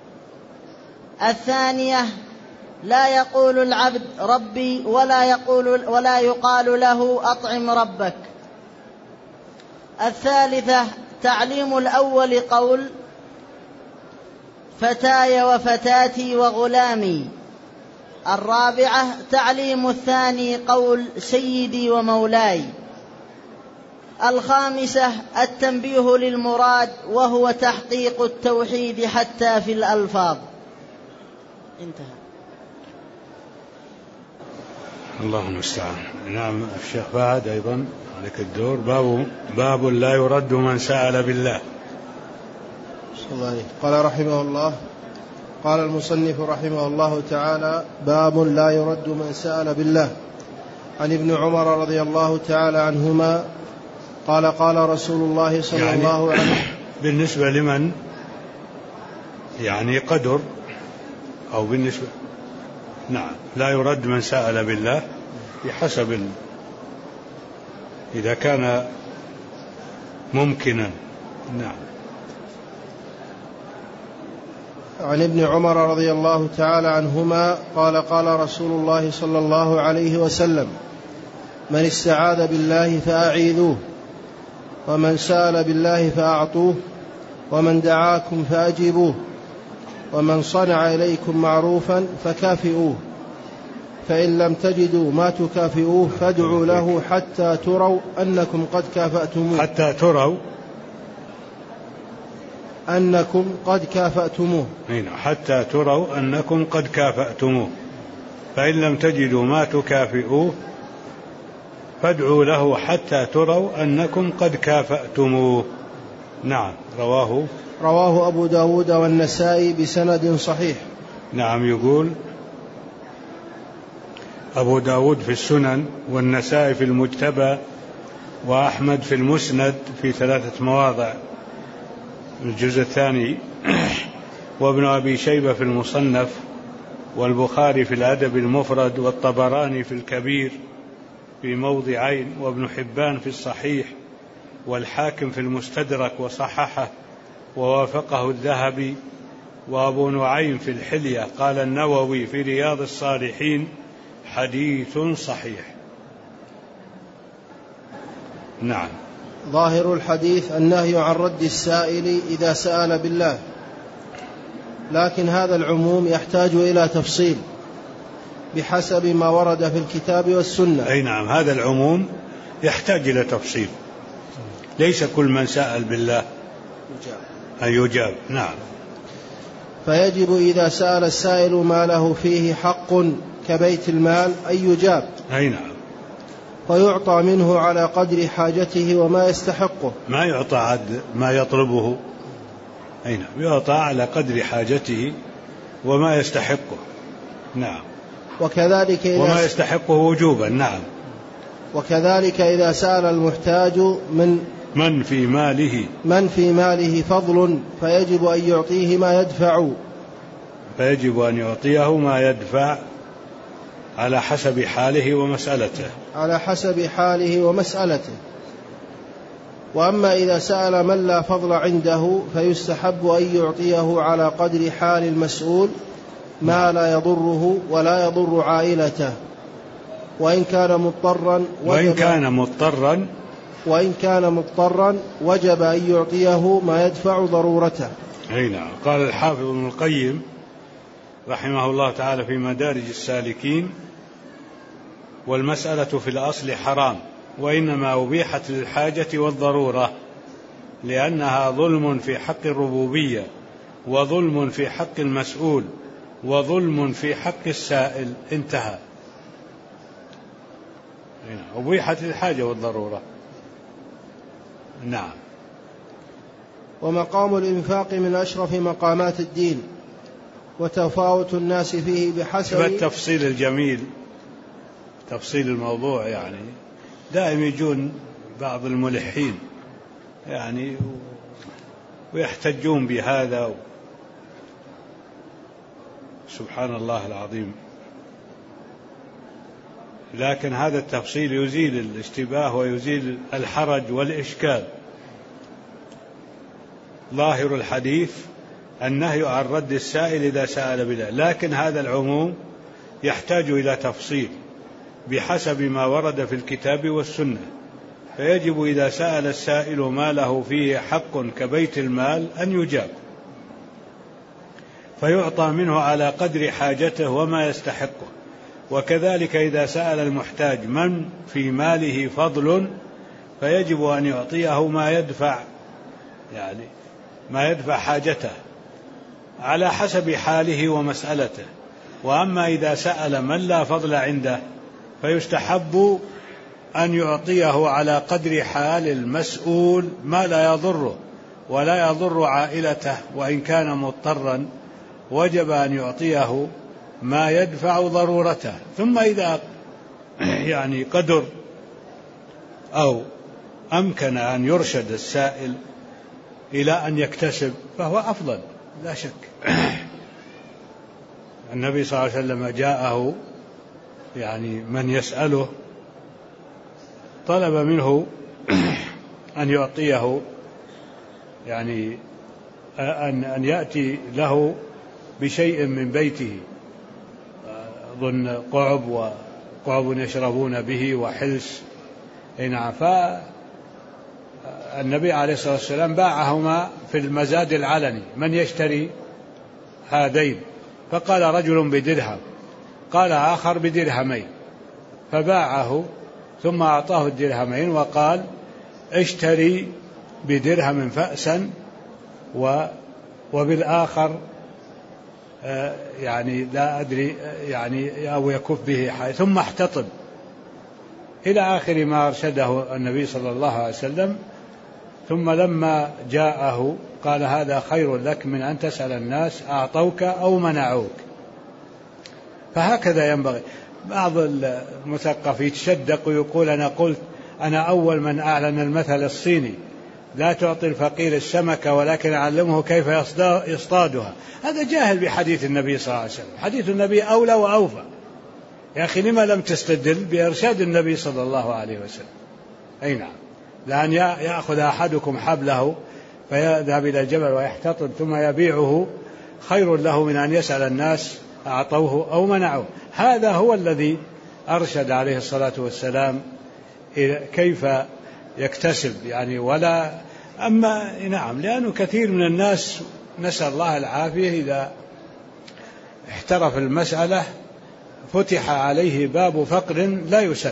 الثانية لا يقول العبد ربي ولا يقال له أطعم ربك. الثالثة تعليم الأول قول فتاي وفتاتي وغلامي. الرابعة تعليم الثاني قول سيدي ومولاي. الخامسة التنبيه للمراد وهو تحقيق التوحيد حتى في الألفاظ. انتهى. الله المستعان. نعم الشيخ فهد أيضا عليك الدور. باب لا يرد من سأل بالله. صلى الله عليه. قال رحمه الله، قال المصنف رحمه الله تعالى: باب لا يرد من سأل بالله. عن ابن عمر رضي الله تعالى عنهما قال: قال رسول الله صلى الله عليه وسلم. بالنسبة لمن يعني قدر أو بالنسبة نعم لا يرد من سأل بالله بحسب إذا كان ممكنا. نعم. عن ابن عمر رضي الله تعالى عنهما قال: قال رسول الله صلى الله عليه وسلم: من استعاذ بالله فأعيذوه، ومن سأل بالله فأعطوه، ومن دعاكم فأجيبوه، ومن صنع إليكم معروفا فكافئوه، فإن لم تجدوا ما تكافئوه فادعوا له حتى تروا أنكم قد كافأتموه. حتى تروا أنكم قد كافأتموه. حتى تروا أنكم قد كافأتموه، فإن لم تجدوا ما تكافئوه فادعوا له حتى تروا أنكم قد كافأتموه. نعم. رواه أبو داود والنسائي بسند صحيح. نعم. يقول أبو داود في السنن، والنسائي في المجتبى، وأحمد في المسند في 3 مواضع الجزء الثاني، وابن أبي شيبة في المصنف، والبخاري في الأدب المفرد، والطبراني في الكبير في موضعين، وابن حبان في الصحيح، والحاكم في المستدرك وصححه ووافقه الذهبي، وأبو نعيم في الحلية. قال النووي في رياض الصالحين: حديث صحيح. نعم. ظاهر الحديث النهي عن رد السائل إذا سأل بالله، لكن هذا العموم يحتاج إلى تفصيل بحسب ما ورد في الكتاب والسنة. أي نعم، هذا العموم يحتاج إلى تفصيل. ليس كل من سأل بالله أن يجاب. نعم. فيجب إذا سأل السائل ما له فيه حق كبيت المال أن يجاب. أي نعم. فيعطى منه على قدر حاجته وما يستحقه، ما يعطى عد ما يطلبه. أي نعم، يعطى على قدر حاجته وما يستحقه. نعم. وكذلك وما يستحقه وجوبا. نعم. وكذلك إذا سأل المحتاج من في ماله فضل فيجب أن يعطيه ما يدفع. فيجب أن يعطيه ما يدفع على حسب حاله ومسألته. وأما إذا سأل من لا فضل عنده فيستحب أن يعطيه على قدر حال المسؤول ما لا يضره ولا يضر عائلته، وإن كان مضطرا وجب أن يعطيه ما يدفع ضرورته. أي نعم. قال الحافظ ابن القيم رحمه الله تعالى في مدارج السالكين: والمسألة في الأصل حرام، وإنما أبيحت للحاجة والضرورة، لأنها ظلم في حق الربوبية، وظلم في حق المسؤول، وظلم في حق السائل. انتهى. أبيحت للحاجة والضرورة. نعم. ومقام الإنفاق من أشرف مقامات الدين، وتفاوت الناس فيه بحسب التفصيل الجميل، تفصيل الموضوع. يعني دائما يجون بعض الملحين يعني ويحتجون بهذا. سبحان الله العظيم. لكن هذا التفصيل يزيل الاشتباه ويزيل الحرج والإشكال. ظاهر الحديث النهي عن رد السائل إذا سأل بلا، لكن هذا العموم يحتاج إلى تفصيل بحسب ما ورد في الكتاب والسنة، فيجب إذا سأل السائل ما له فيه حق كبيت المال أن يجاب فيعطى منه على قدر حاجته وما يستحقه. وكذلك إذا سأل المحتاج من في ماله فضل فيجب أن يعطيه ما يدفع حاجته على حسب حاله ومسألته. وأما إذا سأل من لا فضل عنده فيستحب أن يعطيه على قدر حال المسؤول ما لا يضره ولا يضر عائلته، وإن كان مضطرا وجب أن يعطيه ما يدفع ضرورته. ثم إذا قدر أو أمكن أن يرشد السائل إلى أن يكتسب فهو أفضل لا شك. النبي صلى الله عليه وسلم جاءه من يسأله طلب منه أن يعطيه أن يأتي له بشيء من بيته، أظن قعب يشربون به وحلس. فالنبي عليه الصلاة والسلام باعهما في المزاد العلني، من يشتري هذين؟ فقال رجل بدرهم، قال آخر بدرهمين، فباعه ثم أعطاه الدرهمين وقال اشتري بدرهم فأسا وبالآخر لا أدري أو يكف به حي، ثم احتطب إلى آخر ما أرشده النبي صلى الله عليه وسلم. ثم لما جاءه قال هذا خير لك من أن تسأل الناس أعطوك أو منعوك. فهكذا ينبغي. بعض المثقف يتشدق ويقول أنا أول من أعلن المثل الصيني، لا تعطي الفقير السمكة ولكن علمه كيف يصطادها. هذا جاهل بحديث النبي صلى الله عليه وسلم. حديث النبي أولى وأوفى. يا أخي لما لم تستدل بإرشاد النبي صلى الله عليه وسلم؟ أي نعم، لأن يأخذ أحدكم حبله فيذهب إلى الجبل ويحتطب ثم يبيعه خير له من أن يسأل الناس أعطوه أو منعوه. هذا هو الذي أرشد عليه الصلاة والسلام كيف يكتسب ولا أما نعم، لأنه كثير من الناس نسأل الله العافية إذا احترف المسألة فتح عليه باب فقر لا يسد.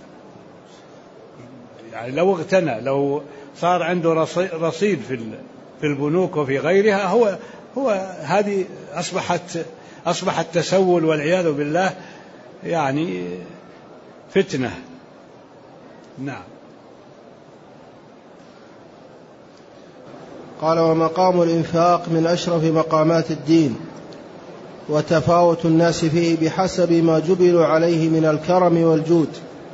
لو اغتنى، لو صار عنده رصيد في البنوك وفي غيرها، هو هذه أصبح التسول والعياذ بالله فتنة. نعم. قال ومقام الإنفاق من أشرف مقامات الدين، وتفاوت الناس فيه بحسب ما جبلوا عليه من الكرم والجود،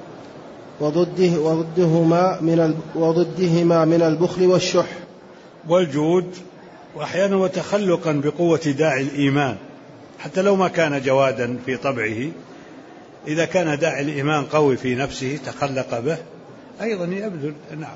وضدهما من البخل والشح. والجود وأحيانا وتخلقا بقوة داعي الإيمان، حتى لو ما كان جوادا في طبعه، إذا كان داعي الإيمان قوي في نفسه تخلق به أيضا يبذل. نعم.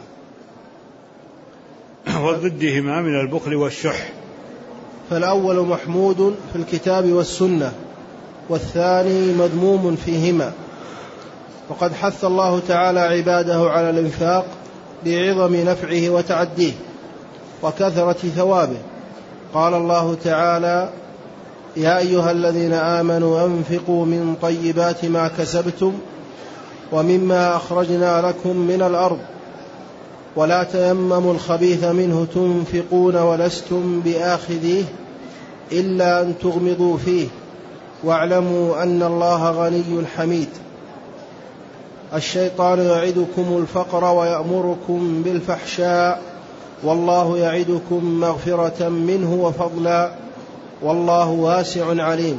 وضدهما من البخل والشح. فالأول محمود في الكتاب والسنة، والثاني مذموم فيهما. وقد حث الله تعالى عباده على الإنفاق بعظم نفعه وتعديه وكثرة ثوابه. قال الله تعالى يا أيها الذين آمنوا أنفقوا من طيبات ما كسبتم ومما أخرجنا لكم من الأرض ولا تيمموا الخبيث منه تنفقون ولستم بآخذيه إلا أن تغمضوا فيه واعلموا أن الله غني حميد. الشيطان يعدكم الفقر ويأمركم بالفحشاء والله يعدكم مغفرة منه وفضلا والله واسع عليم.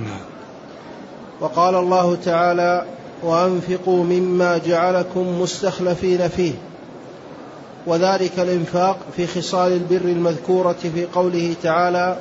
وقال الله تعالى وأنفقوا مما جعلكم مستخلفين فيه، وذلك الإنفاق في خصال البر المذكورة في قوله تعالى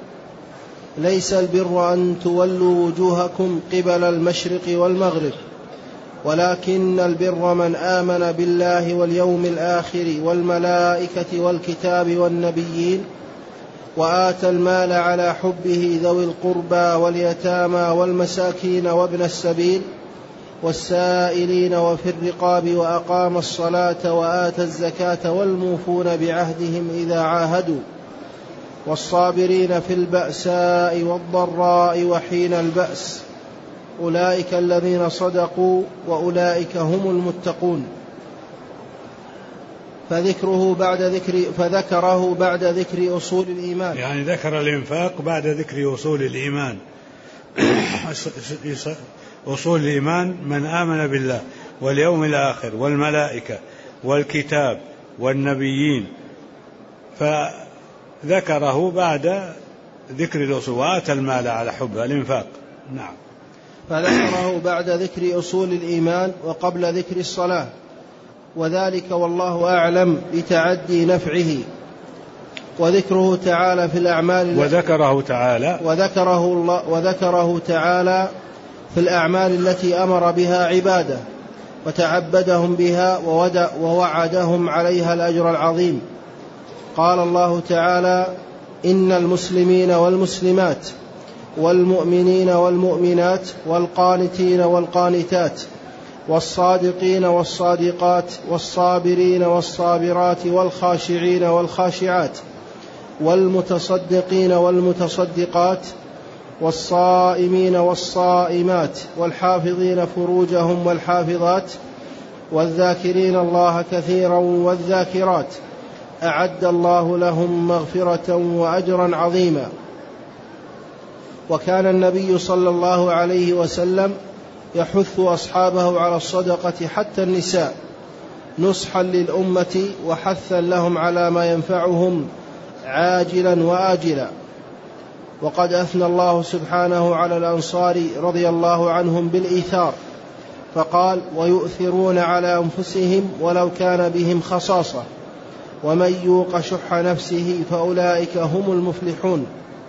ليس البر أن تولوا وجوهكم قبل المشرق والمغرب ولكن البر من آمن بالله واليوم الآخر والملائكة والكتاب والنبيين وآتى المال على حبه ذوي القربى واليتامى والمساكين وابن السبيل والسائلين وفي الرقاب وأقام الصلاة وآتى الزكاة والموفون بعهدهم إذا عاهدوا والصابرين في البأساء والضراء وحين البأس أولئك الذين صدقوا وأولئك هم المتقون. فذكره بعد ذكر أصول الإيمان، يعني ذكر الإنفاق بعد ذكر أصول الإيمان. أصول الإيمان من آمن بالله واليوم الآخر والملائكة والكتاب والنبيين، فذكره بعد ذكر الأصول. وآتى المال على حبه الإنفاق. نعم. فذكره بعد ذكر أصول الإيمان وقبل ذكر الصلاة، وذلك والله أعلم بتعدي نفعه. وذكره تعالى في الأعمال وذكره تعالى في الأعمال التي أمر بها عباده وتعبدهم بها ووعدهم عليها الأجر العظيم. قال الله تعالى: إن المسلمين والمسلمات والمؤمنين والمؤمنات والقانتين والقانتات والصادقين والصادقات والصابرين والصابرات والخاشعين والخاشعات والمتصدقين والمتصدقات والصائمين والصائمات والحافظين فروجهم والحافظات والذاكرين الله كثيرا والذاكرات أعد الله لهم مغفرة وأجرا عظيما. وكان النبي صلى الله عليه وسلم يحث أصحابه على الصدقة حتى النساء نصحا للأمة وحثا لهم على ما ينفعهم عاجلا وآجلا. وقد أثنى الله سبحانه على الأنصار رضي الله عنهم بالإيثار، فقال: ويؤثرون على أنفسهم ولو كان بهم خصاصة ومن يوق شح نفسه فأولئك هم المفلحون.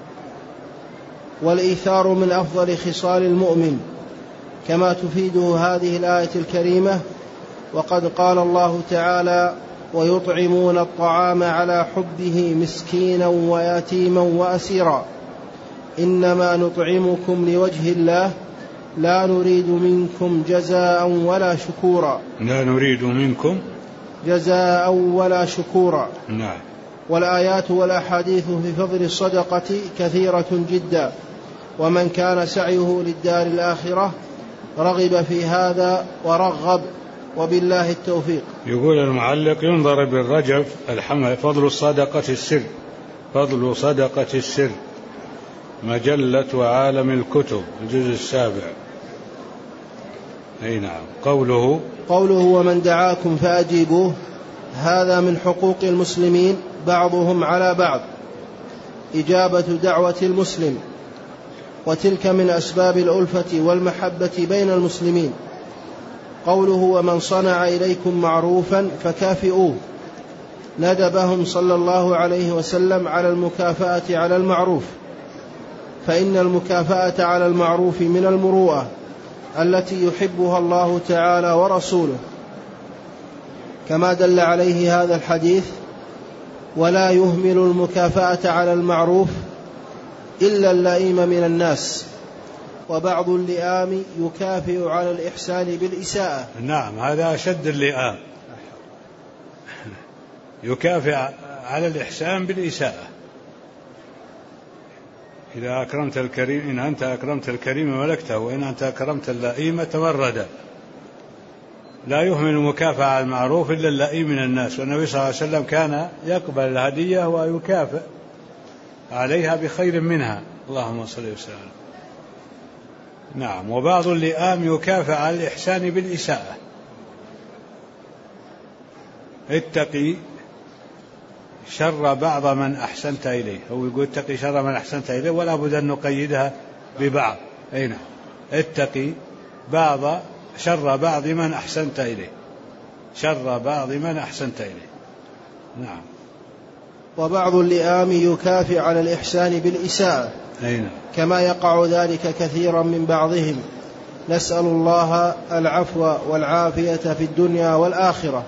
والإيثار من أفضل خصال المؤمن كما تفيده هذه الآية الكريمة. وقد قال الله تعالى: ويطعمون الطعام على حبه مسكينا ويتيما وأسيرا إنما نطعمكم لوجه الله لا نريد منكم جزاء ولا شكورا. لا نريد منكم جزاء ولا شكورا. نعم. والآيات والأحاديث في فضل الصدقة كثيرة جدا، ومن كان سعيه للدار الآخرة رغب في هذا ورغب، وبالله التوفيق. يقول المعلق: ينظر بالرجف فضل الصدقة السر، فضل صدقة السر، مجلة عالم الكتب، الجزء 7. أي نعم. قوله ومن دعاكم فأجيبوه، هذا من حقوق المسلمين بعضهم على بعض إجابة دعوة المسلم، وتلك من أسباب الألفة والمحبة بين المسلمين. قوله: ومن صنع إليكم معروفا فكافئوه، ندبهم صلى الله عليه وسلم على المكافأة على المعروف، فإن المكافأة على المعروف من المروءة التي يحبها الله تعالى ورسوله، كما دل عليه هذا الحديث: ولا يهمل المكافأة على المعروف إلا اللئيم من الناس، وبعض اللئام يكافئ على الإحسان بالإساءة. نعم، هذا أشد اللئام، يكافئ على الإحسان بالإساءة. إذا أكرمت الكريم، إن أنت أكرمت الكريم ملكته، وإن أنت أكرمت اللئيم تمردا. لا يهمل المكافأة على المعروف إلا اللئيم من الناس. والنبي صلى الله عليه وسلم كان يقبل الهدية ويكافئ عليها بخير منها، اللهم صل وسلم. نعم. وبعض اللئام يكافئ على الإحسان بالإساءة. اتقي شر بعض من أحسنت إليه، هو يقول اتقي شر من أحسنت إليه، ولا بد أن نقيدها ببعض. أي نعم. اتقي شر بعض من أحسنت إليه، شر بعض من أحسنت إليه. نعم. وبعض اللئام يكافئ على الإحسان بالإساءة، نعم. كما يقع ذلك كثيرا من بعضهم، نسأل الله العفو والعافية في الدنيا والآخرة،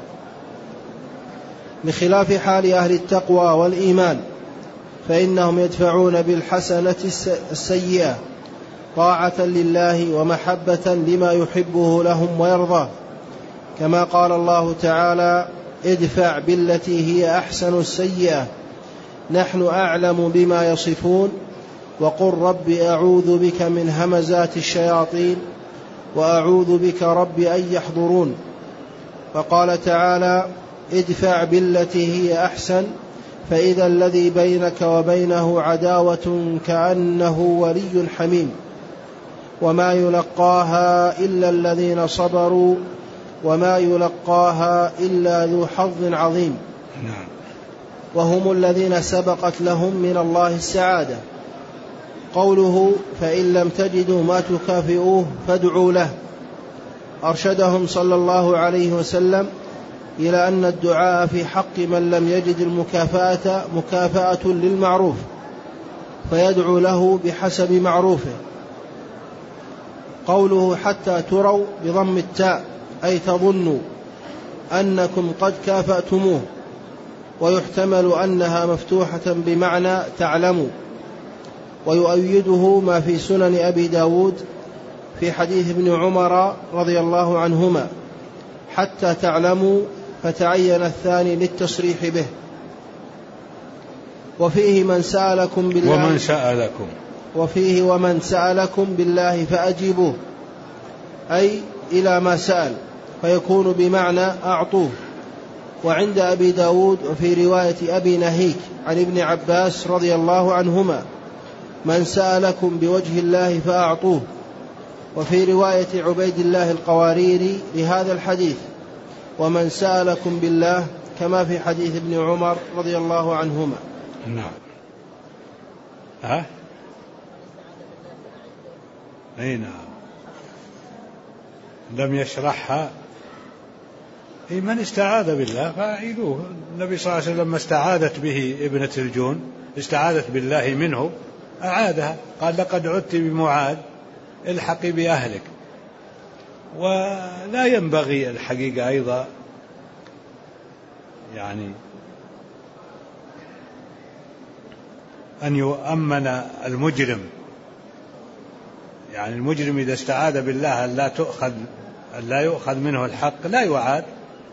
بخلاف حال أهل التقوى والإيمان، فإنهم يدفعون بالحسنة السيئة طاعة لله ومحبة لما يحبه لهم ويرضاه، كما قال الله تعالى: ادفع بالتي هي أحسن السيئة نحن أعلم بما يصفون، وقل رب أعوذ بك من همزات الشياطين وأعوذ بك رب أن يحضرون. فقال تعالى: ادفع بالتي هي أحسن، فإذا الذي بينك وبينه عداوة كأنه ولي حميم، وما يلقاها إلا الذين صبروا وما يلقاها إلا ذو حظ عظيم. وهم الذين سبقت لهم من الله السعادة. قوله: فإن لم تجدوا ما تكافئوه فادعوا له، أرشدهم صلى الله عليه وسلم إلى أن الدعاء في حق من لم يجد المكافأة مكافأة للمعروف، فيدعو له بحسب معروفه. قوله: حتى تروا بضم التاء، أي تظنوا أنكم قد كافأتموه، ويحتمل أنها مفتوحة بمعنى تعلموا. ويؤيده ما في سنن أبي داود في حديث ابن عمر رضي الله عنهما: حتى تعلموا، فتعين الثاني للتصريح به. وفيه ومن سألكم بالله فأجيبوه، أي إلى ما سأل، فيكون بمعنى أعطوه. وعند أبي داود وفي رواية أبي نهيك عن ابن عباس رضي الله عنهما: من سألكم بوجه الله فأعطوه. وفي رواية عبيد الله القواريري لهذا الحديث: ومن سألكم بالله، كما في حديث ابن عمر رضي الله عنهما. نعم. أي نعم، لم يشرحها. من استعاذ بالله فأعيدوه. النبي صلى الله عليه وسلم لما استعاذت به ابنة الجون، استعاذت بالله منه، أعادها، قال: لقد عدت بمعاذ، الحقي بأهلك. ولا ينبغي الحقيقة أيضا يعني أن يؤمن المجرم، يعني المجرم إذا استعاذ بالله أن لا يؤخذ منه الحق لا يعاد.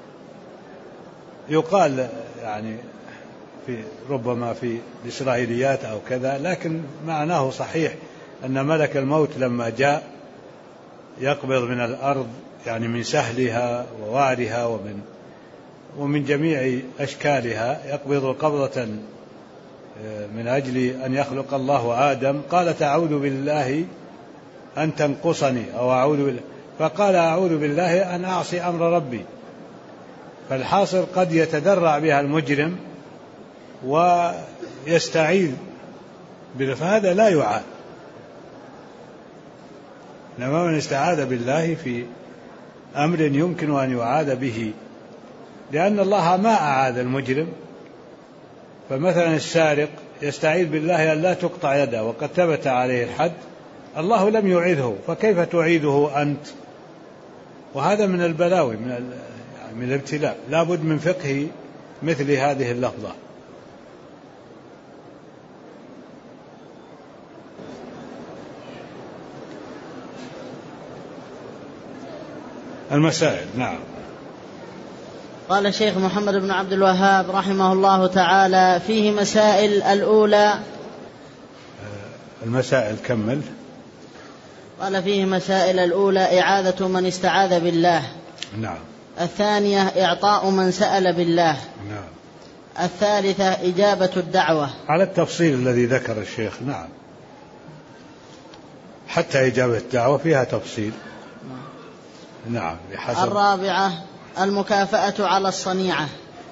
يقال يعني ربما في الإسرائيليات أو كذا، لكن معناه صحيح أن ملك الموت لما جاء يقبض من الأرض، يعني من سهلها ووعرها ومن جميع أشكالها، يقبض قبضة من أجل أن يخلق الله آدم. قال: أعوذ بالله أن تنقصني، أو أعوذ بالله، فقال: أعوذ بالله أن أعصي أمر ربي. فالحاصل قد يتدرع بها المجرم ويستعيذ فهذا لا يعاد. إنما من استعاذ بالله في أمر يمكن أن يعاد به، لأن الله ما أعاد المجرم. فمثلا السارق يستعيذ بالله أن لا تقطع يده وقد ثبت عليه الحد، الله لم يعيده، فكيف تعيده أنت؟ وهذا من البلاوي، من الابتلاء. لا بد من فقه مثل هذه اللفظة. المسائل. نعم. قال الشيخ محمد بن عبد الوهاب رحمه الله تعالى: فيه مسائل. الأولى المسائل، كمل. قال: فيه مسائل. الأولى إعاذة من استعاذ بالله. نعم. الثانية إعطاء من سأل بالله. نعم. الثالثة إجابة الدعوة على التفصيل الذي ذكر الشيخ. نعم، حتى إجابة الدعوة فيها تفصيل. نعم، بحسب. الرابعة المكافأة على الصنيعة.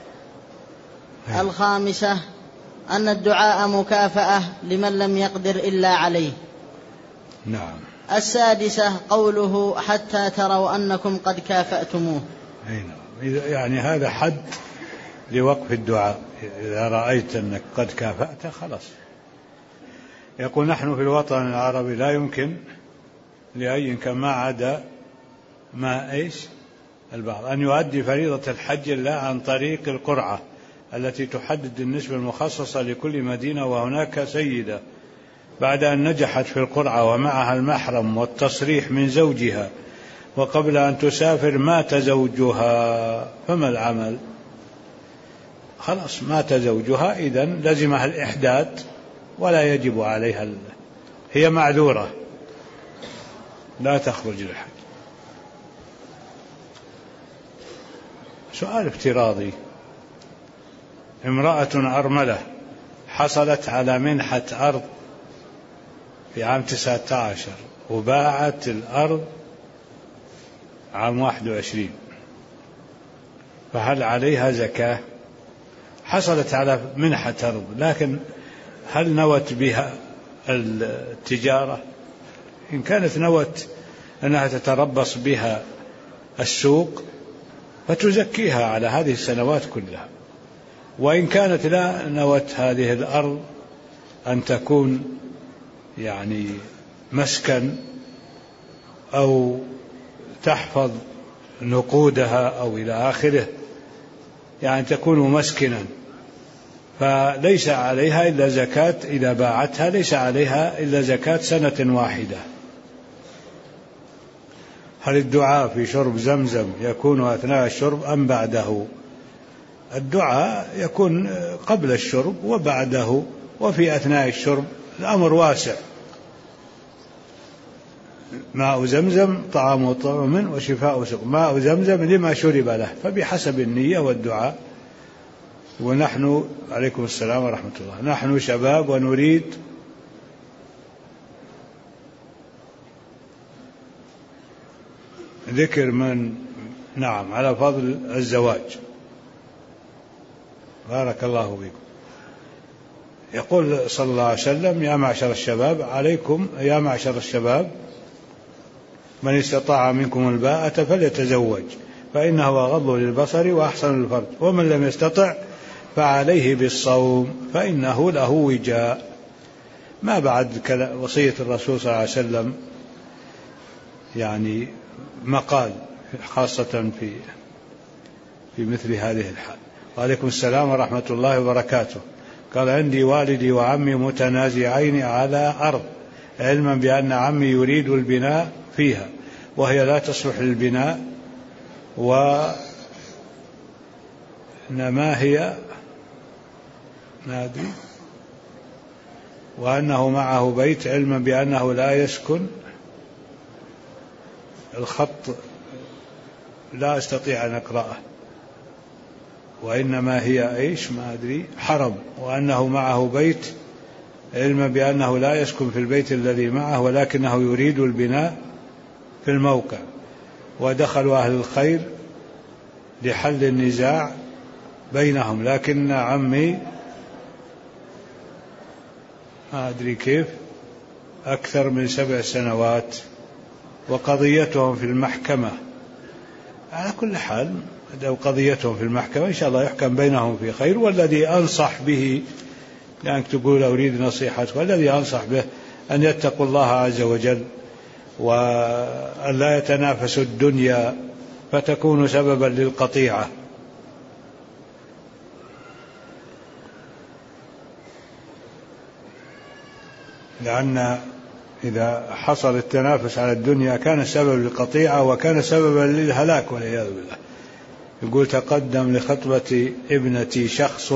الخامسة أن الدعاء مكافأة لمن لم يقدر إلا عليه. نعم. السادسة قوله: حتى تروا أنكم قد كافأتموه. يعني هذا حد لوقف الدعاء. إذا رأيت أنك قد كافأت خلاص. يقول: نحن في الوطن العربي لا يمكن لأي كان ما عدا ما إيش البعض، أن يؤدي فريضة الحج لا عن طريق القرعة التي تحدد النسبة المخصصة لكل مدينة، وهناك سيدة بعد أن نجحت في القرعة ومعها المحرم والتصريح من زوجها وقبل أن تسافر مات زوجها، فما العمل؟ خلاص مات زوجها، إذن لزمها الإحداد ولا يجب عليها، هي معذورة لا تخرج للحج. سؤال افتراضي: امرأة أرملة حصلت على منحة أرض في عام 19 وباعت الأرض عام 21، فهل عليها زكاة؟ حصلت على منحة أرض، لكن هل نوت بها التجارة؟ إن كانت نوت أنها تتربص بها السوق فتزكيها على هذه السنوات كلها، وإن كانت لا نوت هذه الأرض أن تكون يعني مسكن أو تحفظ نقودها أو إلى آخره، يعني تكون مسكنا، فليس عليها إلا زكاة إذا باعتها، ليس عليها إلا زكاة سنة واحدة. هل الدعاء في شرب زمزم يكون أثناء الشرب أم بعده؟ الدعاء يكون قبل الشرب وبعده وفي أثناء الشرب، الأمر واسع. ماء زمزم طعام طعم وشفاء سقم، ماء زمزم لما شرب له، فبحسب النية والدعاء. ونحن عليكم السلام ورحمة الله، نحن شباب ونريد ذكر من نعم على فضل الزواج. بارك الله بكم. يقول صلى الله عليه وسلم: يا معشر الشباب عليكم، يا معشر الشباب من استطاع منكم الباءة فليتزوج فإنه أغض للبصر وأحسن للفرج، ومن لم يستطع فعليه بالصوم فإنه له وجاء. ما بعد وصية الرسول صلى الله عليه وسلم يعني مقال، خاصة في مثل هذه الحال. وعليكم السلام ورحمة الله وبركاته. قال: عندي والدي وعمي متنازعين على أرض، علما بأن عمي يريد البناء فيها وهي لا تصلح للبناء، وإنما هي نادي، وأنه معه بيت، علما بأنه لا يسكن. الخط لا أستطيع أن أقرأه. وإنما هي إيش ما أدري حرم، وأنه معه بيت، علما بأنه لا يسكن في البيت الذي معه ولكنه يريد البناء في الموقع، ودخلوا أهل الخير لحل النزاع بينهم، لكن عمي ما أدري كيف أكثر من 7 سنوات وقضيتهم في المحكمة. على كل حال لو قضيتهم في المحكمة إن شاء الله يحكم بينهم في خير. والذي أنصح به، لأنك تقول أريد نصيحتك، والذي أنصح به أن يتقوا الله عز وجل وأن لا يتنافسوا الدنيا فتكون سببا للقطيعة. لأن إذا حصل التنافس على الدنيا كان سبب للقطيعة وكان سببا للهلاك والعياذ بالله. يقول: تقدم لخطبة ابنتي شخص،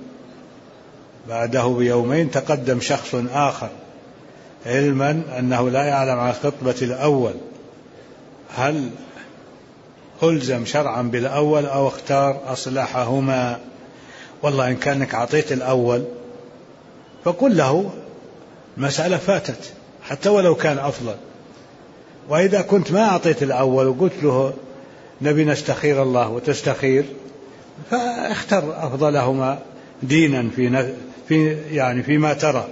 بعده بيومين تقدم شخص آخر، علما أنه لا يعلم عن خطبة الأول، هل ألزم شرعا بالأول أو اختار أصلحهما؟ والله إن كانك أعطيت الأول فقل له مسألة فاتت حتى ولو كان أفضل، وإذا كنت ما أعطيت الأول وقلت له نبي نستخير الله وتستخير، فاختر أفضلهما دينا يعني فيما ترى.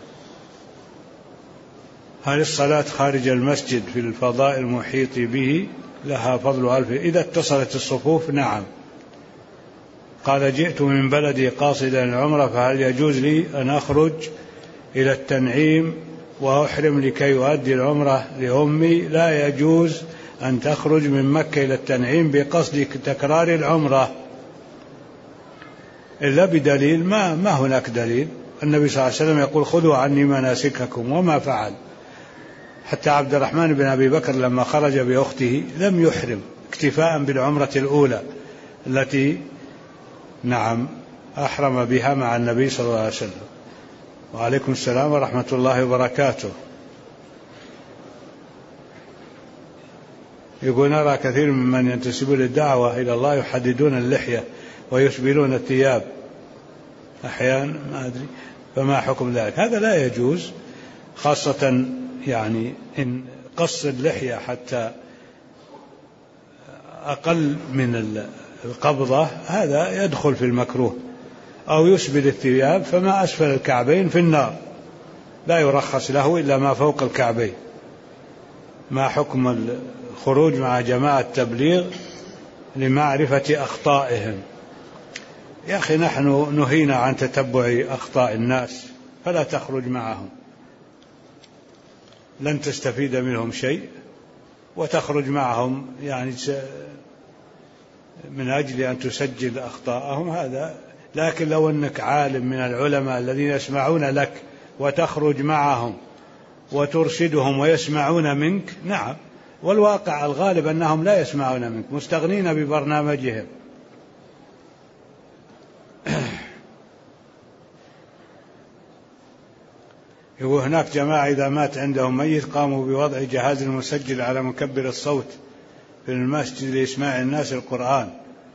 هل الصلاة خارج المسجد في الفضاء المحيط به لها فضل 1000؟ إذا اتصلت الصفوف نعم. قال: جئت من بلدي قاصدا العمرة، فهل يجوز لي أن أخرج إلى التنعيم وأحرم لكي يؤدي العمرة لأمي، لا يجوز أن تخرج من مكة إلى التنعيم بقصد تكرار العمرة إلا بدليل. ما هناك دليل. النبي صلى الله عليه وسلم يقول خذوا عني مناسككم، وما فعل. حتى عبد الرحمن بن أبي بكر لما خرج بأخته لم يحرم، اكتفاء بالعمرة الأولى التي أحرم بها مع النبي صلى الله عليه وسلم. وعليكم السلام ورحمة الله وبركاته. يقول نرى كثير ممن ينتسبون للدعوة إلى الله يحددون اللحية ويسبلون الثياب أحيانا، ما أدري، فما حكم ذلك؟ هذا لا يجوز، خاصة إن قص اللحية حتى أقل من القبضة هذا يدخل في المكروه، أو يسبل الثياب فما أسفل الكعبين في النار، لا يرخص له إلا ما فوق الكعبين. ما حكم الخروج مع جماعة التبليغ لمعرفة أخطائهم؟ يا أخي نحن نهينا عن تتبع أخطاء الناس، فلا تخرج معهم، لن تستفيد منهم شيء، وتخرج معهم من أجل أن تسجل أخطاءهم هذا. لكن لو أنك عالم من العلماء الذين يسمعون لك وتخرج معهم وترشدهم ويسمعون منك، نعم، والواقع الغالب أنهم لا يسمعون منك، مستغنين ببرنامجهم. وهناك جماعة إذا مات عندهم ميت قاموا بوضع جهاز مسجل على مكبر الصوت في المسجد لإسماع الناس القرآن،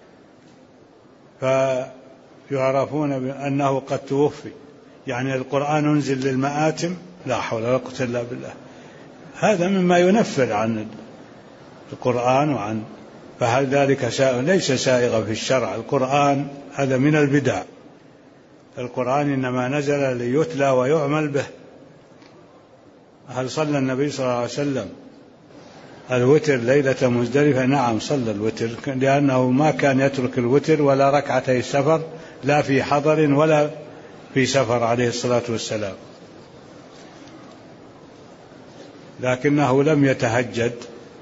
فيعرفون بأنه قد توفي، القرآن أنزل للمآتم، لا حول ولا قوة إلا بالله. هذا مما ينفر عن القرآن فهل ذلك ليس سائغا في الشرع. القرآن هذا من البدع. القرآن إنما نزل ليتلى ويعمل به. هل صلى النبي صلى الله عليه وسلم الوتر ليلة مزدلفة؟ نعم صلى الوتر، لأنه ما كان يترك الوتر ولا ركعتي السفر، لا في حضر ولا في سفر عليه الصلاة والسلام. لكنه لم يتهجد،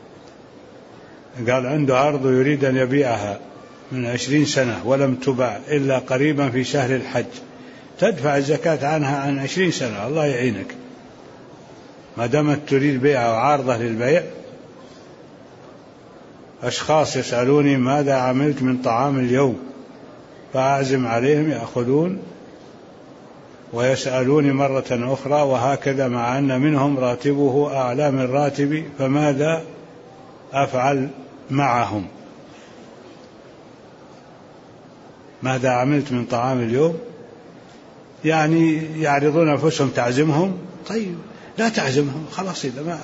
قال عنده أرض يريد أن يبيعها من 20 سنة ولم تباع إلا قريبا في شهر الحج، تدفع الزكاة عنها عن 20 سنة، الله يعينك ما دامت تريد بيعها وعارضة للبيع. أشخاص يسألوني ماذا عملت من طعام اليوم، فأعزم عليهم يأخذون ويسألوني مرة أخرى، وهكذا مع أن منهم راتبه أعلى من راتبي، فماذا أفعل معهم؟ ماذا عملت من طعام اليوم؟ يعرضون أنفسهم تعزمهم، طيب لا تعزمهم خلاص. إذا ما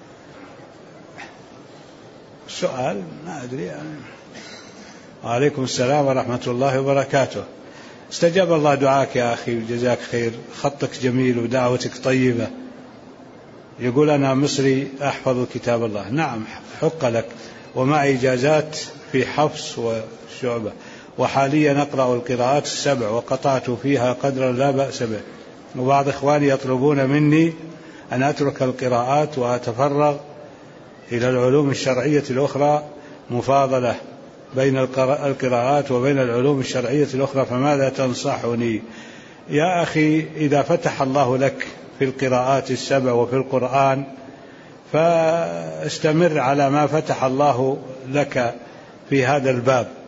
السؤال ما أدري وعليكم السلام ورحمة الله وبركاته. استجاب الله دعاك يا أخي وجزاك خير، خطك جميل ودعوتك طيبة. يقول أنا مصري أحفظ كتاب الله. نعم حق لك، ومعي إجازات في حفص وشعبة، وحاليا أقرأ القراءات 7 وقطعت فيها قدرا لا بأس به، وبعض إخواني يطلبون مني أن أترك القراءات وأتفرغ إلى العلوم الشرعية الأخرى، مفاضلة بين القراءات وبين العلوم الشرعية الأخرى، فماذا تنصحني؟ يا أخي إذا فتح الله لك في القراءات 7 وفي القرآن فاستمر على ما فتح الله لك في هذا الباب،